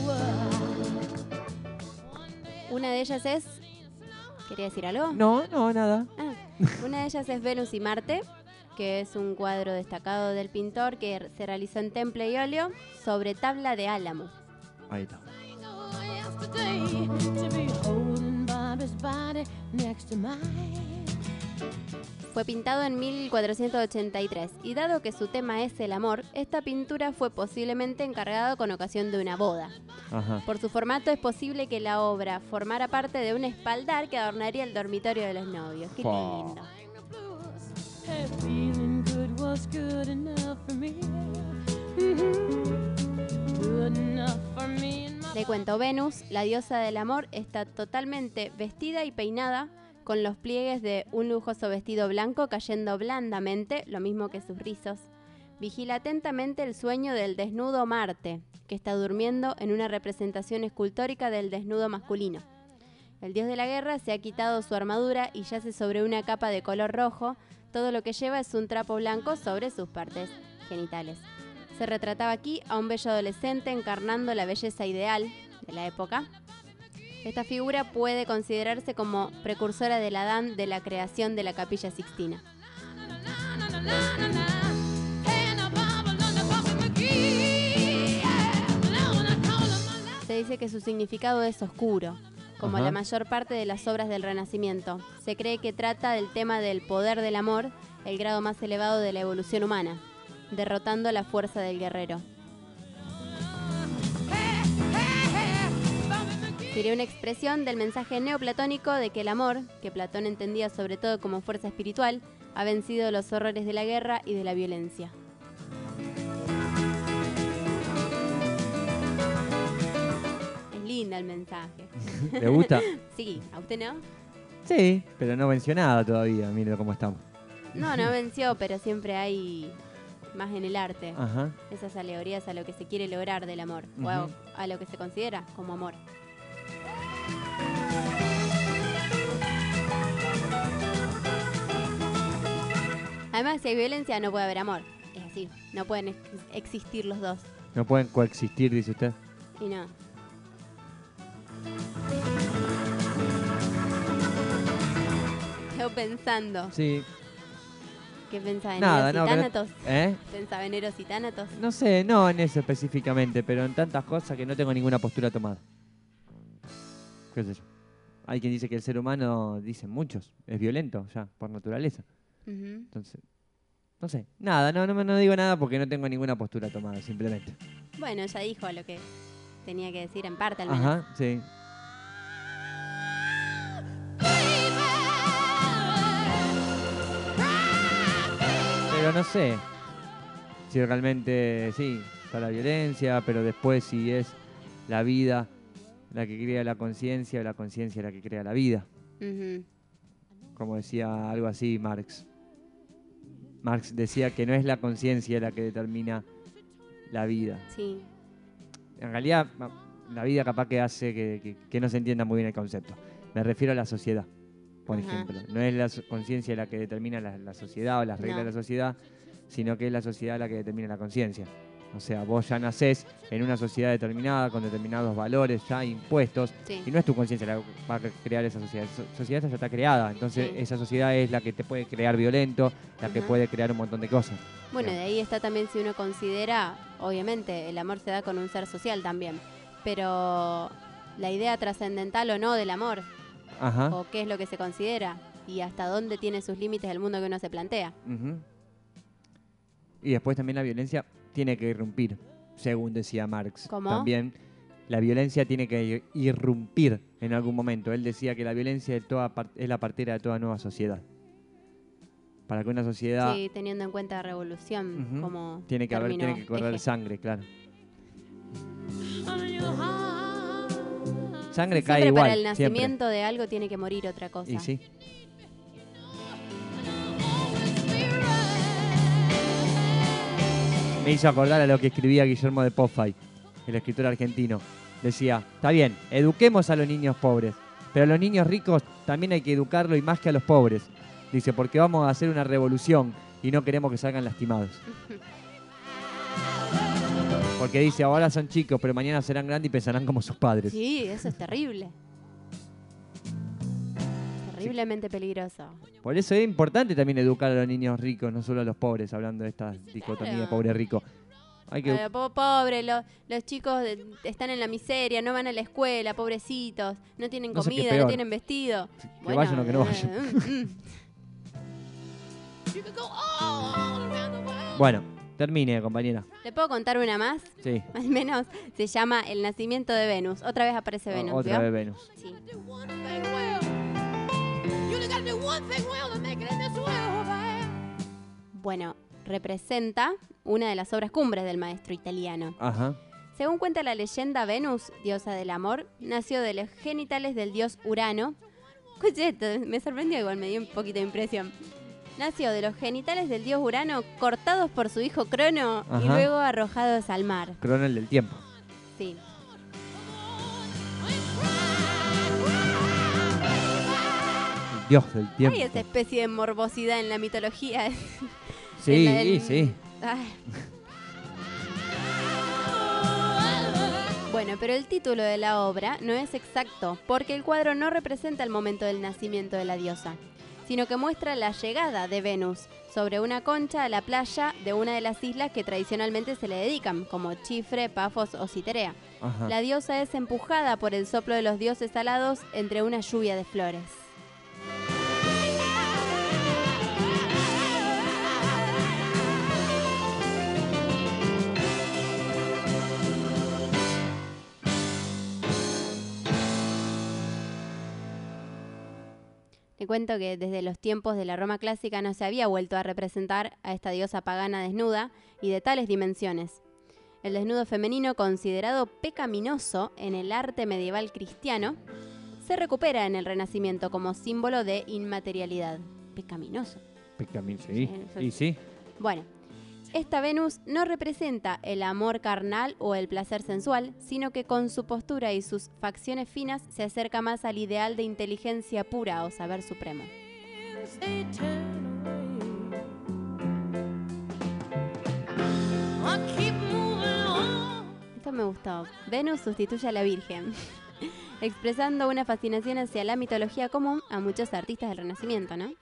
Una de ellas es... ¿Quería decir algo? No, nada. Ah, una de ellas es Venus y Marte, que es un cuadro destacado del pintor que se realizó en temple y óleo sobre tabla de álamo. Ahí está. yesterday to be holding Bobby's body next to mine. Fue pintado en 1483 y dado que su tema es el amor, esta pintura fue posiblemente encargada con ocasión de una boda. Ajá. Por su formato es posible que la obra formara parte de un espaldar que adornaría el dormitorio de los novios. ¡Qué lindo! Hey, feeling good was good enough for me. Good enough for me and my Le cuento, Venus, la diosa del amor, está totalmente vestida y peinada con los pliegues de un lujoso vestido blanco cayendo blandamente, lo mismo que sus rizos. Vigila atentamente el sueño del desnudo Marte, que está durmiendo en una representación escultórica del desnudo masculino. El dios de la guerra se ha quitado su armadura y yace sobre una capa de color rojo. Todo lo que lleva es un trapo blanco sobre sus partes genitales. Se retrataba aquí a un bello adolescente encarnando la belleza ideal de la época. Esta figura puede considerarse como precursora del Adán de la creación de la Capilla Sixtina. Se dice que su significado es oscuro, como Ajá. la mayor parte de las obras del Renacimiento. Se cree que trata del tema del poder del amor, el grado más elevado de la evolución humana, derrotando la fuerza del guerrero. Sería una expresión del mensaje neoplatónico de que el amor, que Platón entendía sobre todo como fuerza espiritual, ha vencido los horrores de la guerra y de la violencia. Es linda el mensaje. ¿Le gusta? Sí, ¿a usted no? Sí, pero no venció nada todavía. Mire cómo estamos. No, no venció, pero siempre hay más en el arte. Ajá. Esas alegorías a lo que se quiere lograr del amor, o Ujú. a lo que se considera como amor. Además, si hay violencia, no puede haber amor. Es así, no pueden existir los dos. No pueden coexistir, dice usted. Y no. Quedo pensando. Sí. ¿Qué pensaba en Nada, Eros y no, que no- Tánatos? ¿Eh? ¿Pensaba en Eros y Tánatos? No sé, no en eso específicamente, pero en tantas cosas que no tengo ninguna postura tomada. ¿Qué sé yo? Hay quien dice que el ser humano, dicen muchos, es violento ya, por naturaleza. Ujú. Entonces, no sé, nada, no digo nada porque no tengo ninguna postura tomada, simplemente. Bueno, ya dijo lo que tenía que decir en parte al menos. Ajá, sí. Pero no sé si realmente, sí, está la violencia, pero después si es la vida la que crea la conciencia o la conciencia la que crea la vida. Ujú. Como decía algo así Marx. Marx decía que no es la conciencia la que determina la vida. Sí. En realidad, la vida capaz que hace que no se entienda muy bien el concepto. Me refiero a la sociedad, por ejemplo. No es la conciencia la que determina la sociedad o las reglas de la sociedad, sino que es la sociedad la que determina la conciencia. O sea, vos ya nacés en una sociedad determinada, con determinados valores ya impuestos, y no es tu conciencia la que va a crear esa sociedad. La sociedad ya está creada, entonces esa sociedad es la que te puede crear violento, la que puede crear un montón de cosas. Bueno, de ahí está también si uno considera, obviamente, el amor se da con un ser social también, pero la idea trascendental o no del amor, o qué es lo que se considera, y hasta dónde tiene sus límites el mundo que uno se plantea. Y después también la violencia tiene que irrumpir, según decía Marx. ¿Cómo? También la violencia tiene que irrumpir en algún momento. Él decía que la violencia es la partera de toda nueva sociedad. Para que una sociedad... Sí, teniendo en cuenta la revolución como tiene que correr sangre, claro. Sangre siempre cae igual, para el nacimiento de algo tiene que morir otra cosa. Y sí. Me hizo acordar a lo que escribía Guillermo de Poffay, el escritor argentino. Decía, está bien, eduquemos a los niños pobres, pero a los niños ricos también hay que educarlo y más que a los pobres. Dice, porque vamos a hacer una revolución y no queremos que salgan lastimados. Porque dice, ahora son chicos, pero mañana serán grandes y pensarán como sus padres. Sí, eso es terrible. Terriblemente peligroso. Por eso es importante también educar a los niños ricos, no solo a los pobres, hablando de esta dicotomía de pobre-rico. Hay que... Pobre, los chicos están en la miseria, no van a la escuela, pobrecitos, no tienen comida, no tienen vestido. Que vayan o que no vayan. Bueno, termine, compañera. ¿Le puedo contar una más? Sí. Al menos se llama El nacimiento de Venus. Otra vez aparece Venus. Otra vez Venus. Sí. Bueno, representa una de las obras cumbres del maestro italiano. Según cuenta la leyenda, Venus, diosa del amor, nació de los genitales del dios Urano. Escuché esto, me sorprendió igual, me dio un poquito de impresión. Nació de los genitales del dios Urano cortados por su hijo Crono y luego arrojados al mar. Crono, el del tiempo. Sí. El dios del tiempo. Hay esa especie de morbosidad en la mitología. Sí, sí. Ay. Bueno, pero el título de la obra no es exacto, porque el cuadro no representa el momento del nacimiento de la diosa, sino que muestra la llegada de Venus sobre una concha a la playa de una de las islas que tradicionalmente se le dedican, como Chifre, Pafos o Citerea. La diosa es empujada por el soplo de los dioses alados entre una lluvia de flores. Te cuento que desde los tiempos de la Roma clásica no se había vuelto a representar a esta diosa pagana desnuda y de tales dimensiones. El desnudo femenino, considerado pecaminoso en el arte medieval cristiano, se recupera en el Renacimiento como símbolo de inmaterialidad. Pecaminoso. Sí. Y sí. Bueno, esta Venus no representa el amor carnal o el placer sensual, sino que con su postura y sus facciones finas se acerca más al ideal de inteligencia pura o saber supremo. Esto me gustó. Venus sustituye a la Virgen, expresando una fascinación hacia la mitología común a muchos artistas del Renacimiento, ¿no?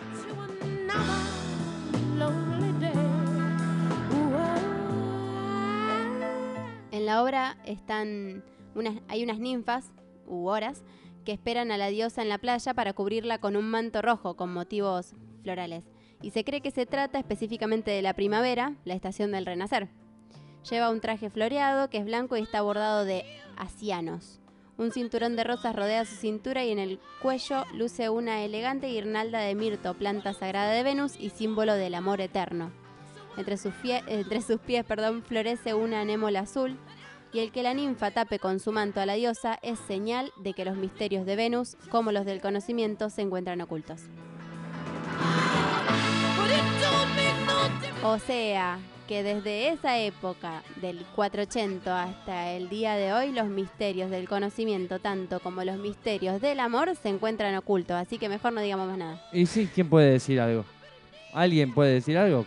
En la obra hay unas ninfas u horas que esperan a la diosa en la playa para cubrirla con un manto rojo con motivos florales. Y se cree que se trata específicamente de la primavera, la estación del renacer. Lleva un traje floreado que es blanco y está bordado de acianos. Un cinturón de rosas rodea su cintura y en el cuello luce una elegante guirnalda de mirto, planta sagrada de Venus y símbolo del amor eterno. Entre sus pies, florece una anémola azul, y el que la ninfa tape con su manto a la diosa es señal de que los misterios de Venus, como los del conocimiento, se encuentran ocultos. O sea, que desde esa época, del 480 hasta el día de hoy, los misterios del conocimiento, tanto como los misterios del amor, se encuentran ocultos. Así que mejor no digamos más nada. Y sí, ¿quién puede decir algo? ¿Alguien puede decir algo?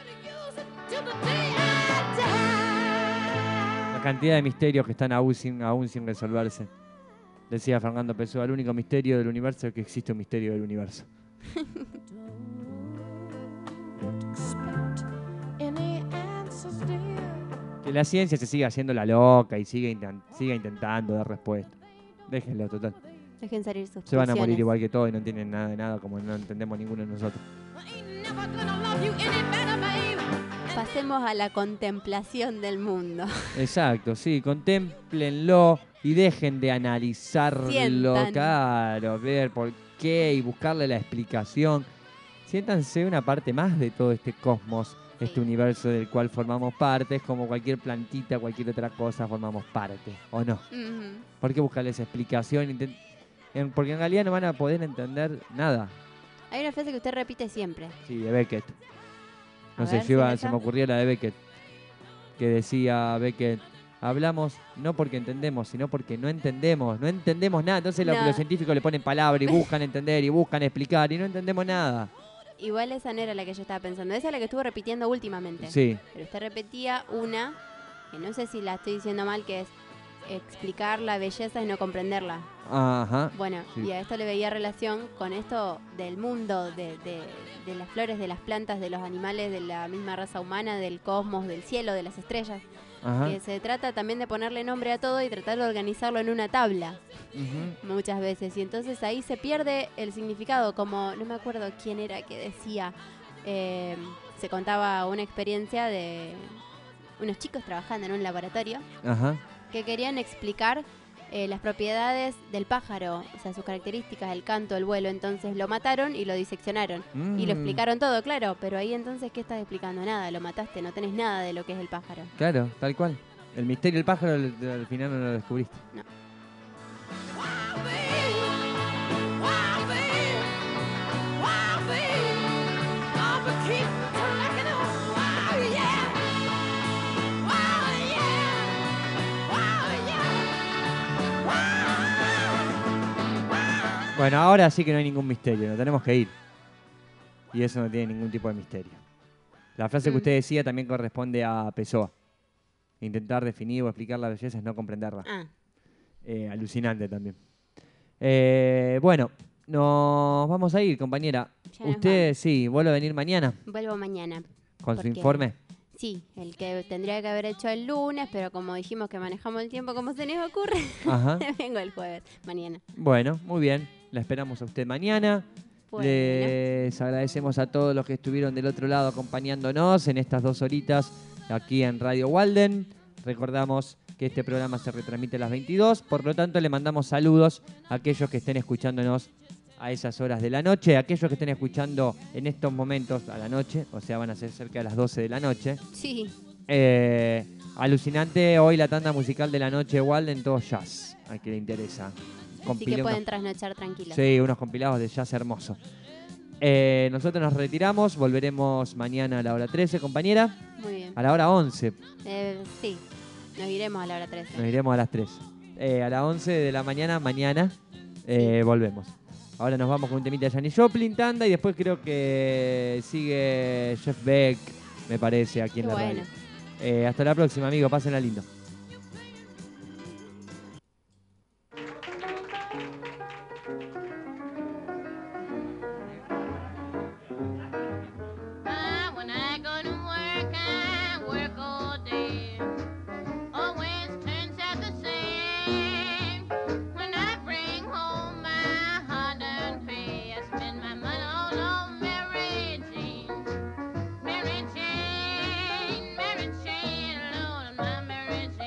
La cantidad de misterios que están aún sin resolverse. Decía Fernando Pessoa, el único misterio del universo es que existe un misterio del universo. Que la ciencia se siga haciendo la loca y siga intentando dar respuesta. Déjenlo, total. Dejen salir sus Se van a morir pulsiones. igual que todos y no entienden nada de nada, como no entendemos ninguno de nosotros. Pasemos a la contemplación del mundo. Exacto, sí, contémplenlo y dejen de analizarlo, Sientan. claro, ver por qué y buscarle la explicación. Siéntanse una parte más de todo este cosmos, este universo del cual formamos parte. Es como cualquier plantita, cualquier otra cosa, formamos parte, ¿o no? Ujú. ¿Por qué buscarles explicación? Porque en realidad no van a poder entender nada. Hay una frase que usted repite siempre. Sí, de Beckett. No A sé, ver, yo ¿sí es se esa? me ocurrió la de Beckett, que decía Beckett, hablamos no porque entendemos, sino porque no entendemos nada. Entonces No. los científicos le ponen palabras y buscan entender y buscan explicar y no entendemos nada. Igual esa no era la que yo estaba pensando. Esa es la que estuvo repitiendo últimamente. Sí. Pero usted repetía una, que no sé si la estoy diciendo mal, que es explicar la belleza y no comprenderla. Ajá. Bueno, sí. y a esto le veía relación con esto del mundo, de las flores, de las plantas, de los animales, de la misma raza humana, del cosmos, del cielo, de las estrellas. Ajá. Que se trata también de ponerle nombre a todo y tratar de organizarlo en una tabla. Ujú. Muchas veces. Y entonces ahí se pierde el significado, como no me acuerdo quién era que decía, se contaba una experiencia de unos chicos trabajando en un laboratorio Ajá. que querían explicar las propiedades del pájaro, o sea, sus características, el canto, el vuelo. Entonces lo mataron y lo diseccionaron. Y lo Mm. explicaron todo, claro, pero ahí entonces, ¿qué estás explicando? Nada, lo mataste, no tenés nada de lo que es el pájaro. Claro, tal cual. El misterio del pájaro al final no lo descubriste. No. Bueno, ahora sí que no hay ningún misterio, no tenemos que ir. Y eso no tiene ningún tipo de misterio. La frase que usted decía también corresponde a Pessoa. Intentar definir o explicar la belleza es no comprenderla. Ah. Alucinante también. Bueno, nos vamos a ir, compañera. Ya nos Usted, sí, vuelve a venir mañana Vuelvo mañana. con su porque- informe. Sí, el que tendría que haber hecho el lunes, pero como dijimos que manejamos el tiempo como se nos ocurre, Ajá. vengo el jueves, mañana. Bueno, muy bien. La esperamos a usted mañana. Bueno. Les agradecemos a todos los que estuvieron del otro lado acompañándonos en estas 2 horitas aquí en Radio Walden. Recordamos que este programa se retransmite a las 22, por lo tanto le mandamos saludos a aquellos que estén escuchándonos a esas horas de la noche, aquellos que estén escuchando en estos momentos a la noche, o sea, van a ser cerca de las 12 de la noche. Sí. Alucinante hoy la tanda musical de la noche Walden, todo jazz, a quien le interesa. Así que pueden trasnochar tranquilos. Sí, unos compilados de jazz hermoso. Nosotros nos retiramos, volveremos mañana a la hora 13, compañera. Muy bien. A la hora 11, Sí, nos iremos a la hora 13. nos iremos a las 3. A las 11 de la mañana, volvemos. Ahora nos vamos con un temita de Janis Joplin, tanda, y después creo que sigue Jeff Beck, me parece, aquí en Qué la bueno. radio. Hasta la próxima, amigo, pásenla lindo. When I go to work, I work all day. Always turns out the same. When I bring home my hard-earned pay, I spend my money all on Mary Jane. Mary Jane, Lord, my Mary Jane.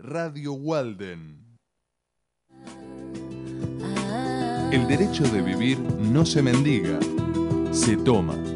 Radio Walden. El derecho de vivir no se mendiga, se toma.